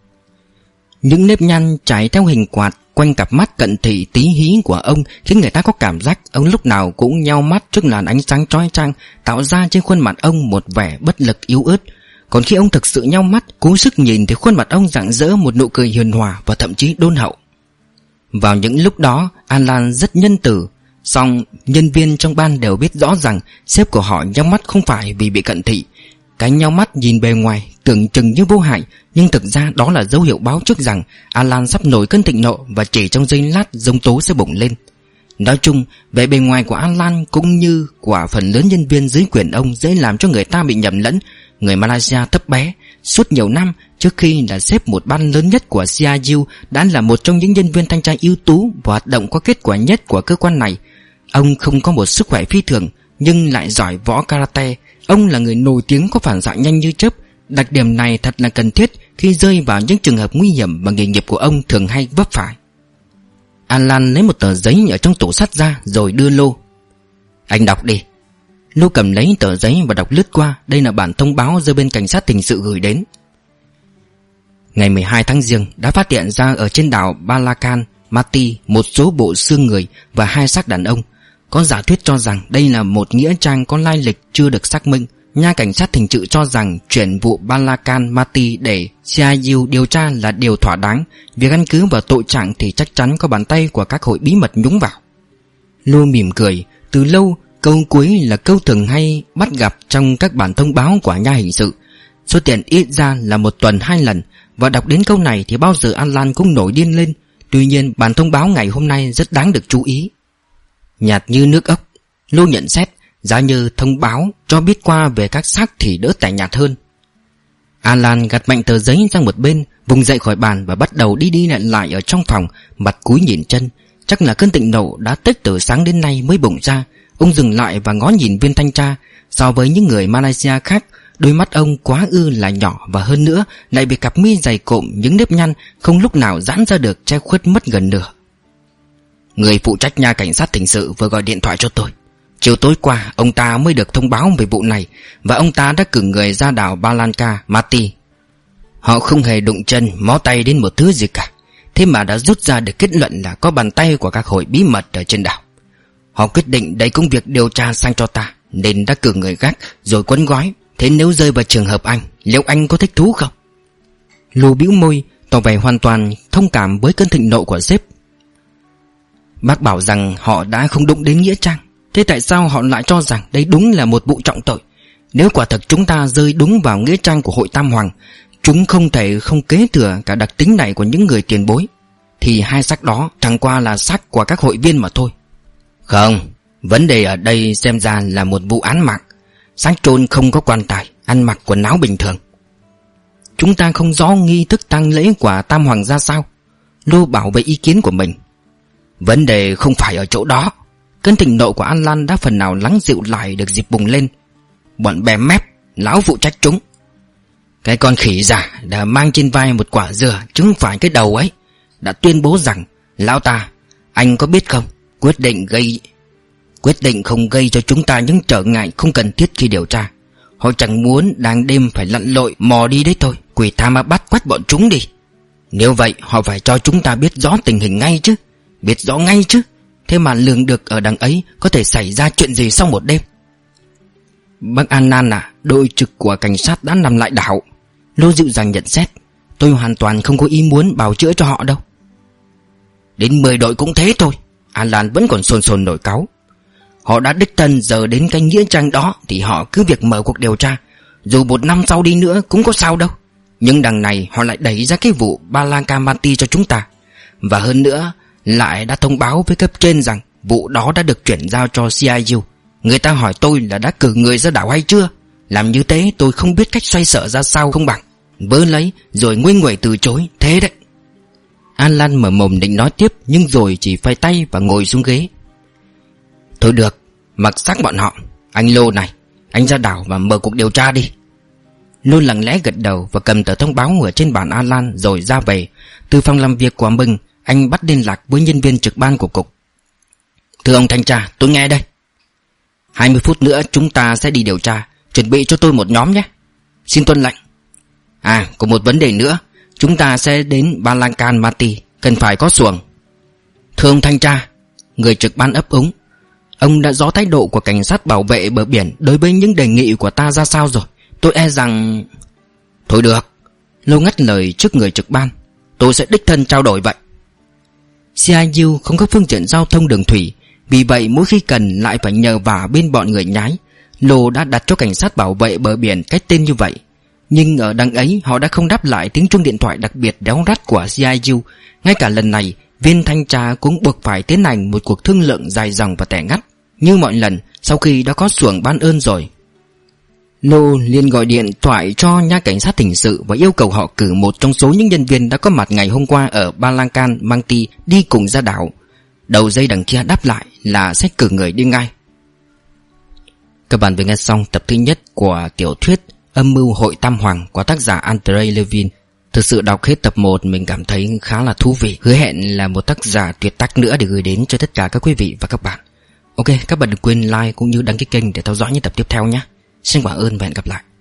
Những nếp nhăn trải theo hình quạt quanh cặp mắt cận thị tí hí của ông khiến người ta có cảm giác ông lúc nào cũng nheo mắt trước làn ánh sáng chói chang, tạo ra trên khuôn mặt ông một vẻ bất lực yếu ớt. Còn khi ông thực sự nheo mắt, cố sức nhìn thì khuôn mặt ông rạng rỡ một nụ cười hiền hòa và thậm chí đôn hậu. Vào những lúc đó, Alan rất nhân từ. Song nhân viên trong ban đều biết rõ rằng sếp của họ nheo mắt không phải vì bị cận thị. Cái nheo mắt nhìn bề ngoài tưởng chừng như vô hại, nhưng thực ra đó là dấu hiệu báo trước rằng Alan sắp nổi cơn thịnh nộ và chỉ trong giây lát giông tố sẽ bùng lên. Nói chung, vẻ bề ngoài của Alan cũng như của phần lớn nhân viên dưới quyền ông dễ làm cho người ta bị nhầm lẫn. Người Malaysia thấp bé, suốt nhiều năm trước khi là sếp một ban lớn nhất của xê i u đã là một trong những nhân viên thanh tra ưu tú và hoạt động có kết quả nhất của cơ quan này. Ông không có một sức khỏe phi thường, nhưng lại giỏi võ karate. Ông là người nổi tiếng có phản xạ nhanh như chớp. Đặc điểm này thật là cần thiết khi rơi vào những trường hợp nguy hiểm mà nghề nghiệp của ông thường hay vấp phải. Alan lấy một tờ giấy ở trong tủ sắt ra rồi đưa Lô. "Anh đọc đi." Lô cầm lấy tờ giấy và đọc lướt qua. Đây là bản thông báo do bên cảnh sát hình sự gửi đến. Ngày mười hai tháng Giêng đã phát hiện ra ở trên đảo Balakan, Mati một số bộ xương người và hai xác đàn ông. Có giả thuyết cho rằng đây là một nghĩa trang có lai lịch chưa được xác minh. Nha cảnh sát hình sự cho rằng chuyển vụ Balakan Mati để xê i u điều tra là điều thỏa đáng. Việc căn cứ vào tội trạng thì chắc chắn có bàn tay của các hội bí mật nhúng vào. Lô mỉm cười. Từ lâu, câu cuối là câu thường hay bắt gặp trong các bản thông báo của nha hình sự. Số tiền ít ra là một tuần hai lần, và đọc đến câu này thì bao giờ Alan cũng nổi điên lên. Tuy nhiên bản thông báo ngày hôm nay rất đáng được chú ý. Nhạt như nước ốc, Lô nhận xét. Giá như thông báo cho biết qua về các xác thì đỡ tẻ nhạt hơn. Alan gạt mạnh tờ giấy sang một bên, vùng dậy khỏi bàn và bắt đầu đi đi lại lại ở trong phòng, mặt cúi nhìn chân. Chắc là cơn thịnh nộ đã tích từ sáng đến nay mới bùng ra. Ông dừng lại và ngó nhìn viên thanh tra. So với những người Malaysia khác, đôi mắt ông quá ư là nhỏ, và hơn nữa lại bị cặp mi dày cộm những nếp nhăn không lúc nào giãn ra được, che khuất mất gần nửa. Người phụ trách nha cảnh sát hình sự vừa gọi điện thoại cho tôi. Chiều tối qua ông ta mới được thông báo về vụ này, và ông ta đã cử người ra đảo Balanka Mati. Họ không hề đụng chân mó tay đến một thứ gì cả, thế mà đã rút ra được kết luận là có bàn tay của các hội bí mật ở trên đảo. Họ quyết định đẩy công việc điều tra sang cho ta, nên đã cử người gác rồi quấn gói. Thế nếu rơi vào trường hợp anh, liệu anh có thích thú không? Lô bĩu môi, tỏ vẻ hoàn toàn thông cảm với cơn thịnh nộ của sếp. Bác bảo rằng họ đã không đụng đến nghĩa trang. Thế tại sao họ lại cho rằng đây đúng là một vụ trọng tội? Nếu quả thật chúng ta rơi đúng vào nghĩa trang của hội Tam Hoàng, chúng không thể không kế thừa cả đặc tính này của những người tiền bối, thì hai xác đó chẳng qua là xác của các hội viên mà thôi. Không, vấn đề ở đây xem ra là một vụ án mạng. Xác chôn không có quan tài, ăn mặc quần áo bình thường. Chúng ta không rõ nghi thức tang lễ của Tam Hoàng ra sao. Lô bảo vệ ý kiến của mình. Vấn đề không phải ở chỗ đó. Cơn thịnh nộ của Alan đã phần nào lắng dịu lại được dịp bùng lên. Bọn bè mép, lão phụ trách chúng. Cái con khỉ già đã mang trên vai một quả dừa chứ không phải cái đầu ấy, đã tuyên bố rằng: lão ta, anh có biết không, quyết định gây Quyết định không gây cho chúng ta những trở ngại không cần thiết khi điều tra. Họ chẳng muốn đang đêm phải lặn lội mò đi đấy thôi. Quỷ tha ma bắt quách bọn chúng đi. Nếu vậy họ phải cho chúng ta biết rõ tình hình ngay chứ. Biết rõ ngay chứ. Thế mà lường được ở đằng ấy có thể xảy ra chuyện gì sau một đêm. Bác Anan à, đội trực của cảnh sát đã nằm lại đảo. Lô dịu dàng nhận xét. Tôi hoàn toàn không có ý muốn bào chữa cho họ đâu. Đến mười đội cũng thế thôi. Alan vẫn còn sồn sồn nổi cáu. Họ đã đích thân giờ đến cái nghĩa trang đó thì họ cứ việc mở cuộc điều tra. Dù một năm sau đi nữa cũng có sao đâu. Nhưng đằng này họ lại đẩy ra cái vụ Balanka Mati cho chúng ta. Và hơn nữa lại đã thông báo với cấp trên rằng vụ đó đã được chuyển giao cho xê i u. Người ta hỏi tôi là đã cử người ra đảo hay chưa. Làm như thế tôi không biết cách xoay sở ra sao không bằng. Vớ lấy rồi nguôi nguẩy từ chối. Thế đấy. Alan mở mồm định nói tiếp, nhưng rồi chỉ phẩy tay và ngồi xuống ghế. Thôi được, mặc xác bọn họ. Anh Lô này, anh ra đảo và mở cuộc điều tra đi. Lô lặng lẽ gật đầu và cầm tờ thông báo ở trên bàn Alan rồi ra về. Từ phòng làm việc của mình, anh bắt liên lạc với nhân viên trực ban của cục. Thưa ông thanh tra, tôi nghe đây. Hai mươi phút nữa chúng ta sẽ đi điều tra. Chuẩn bị cho tôi một nhóm nhé. Xin tuân lệnh. À, có một vấn đề nữa. Chúng ta sẽ đến Balankan Mati, cần phải có xuồng. Thưa ông thanh tra, người trực ban ấp úng. Ông đã rõ thái độ của cảnh sát bảo vệ bờ biển đối với những đề nghị của ta ra sao rồi. Tôi e rằng... Thôi được. Lô ngắt lời trước người trực ban. Tôi sẽ đích thân trao đổi vậy. xê i u không có phương tiện giao thông đường thủy, vì vậy mỗi khi cần lại phải nhờ vả bên bọn người nhái. Lô đã đặt cho cảnh sát bảo vệ bờ biển cái tên như vậy. Nhưng ở đằng ấy họ đã không đáp lại tiếng chuông điện thoại đặc biệt đéo rắt của xê i u. Ngay cả lần này viên thanh tra cũng buộc phải tiến hành một cuộc thương lượng dài dòng và tẻ ngắt. Như mọi lần, sau khi đã có xuồng ban ơn rồi, Lô liền gọi điện thoại cho nha cảnh sát hình sự và yêu cầu họ cử một trong số những nhân viên đã có mặt ngày hôm qua ở Balankan Mangti đi cùng ra đảo. Đầu dây đằng kia đáp lại là sẽ cử người đi ngay. Các bạn vừa nghe xong tập thứ nhất của tiểu thuyết Âm mưu hội Tam Hoàng của tác giả Andrei Levin. Thực sự đọc hết tập một mình cảm thấy khá là thú vị. Hứa hẹn là một tác giả tuyệt tác nữa để gửi đến cho tất cả các quý vị và các bạn. Ok, các bạn đừng quên like cũng như đăng ký kênh để theo dõi những tập tiếp theo nhé. Xin cảm ơn và hẹn gặp lại.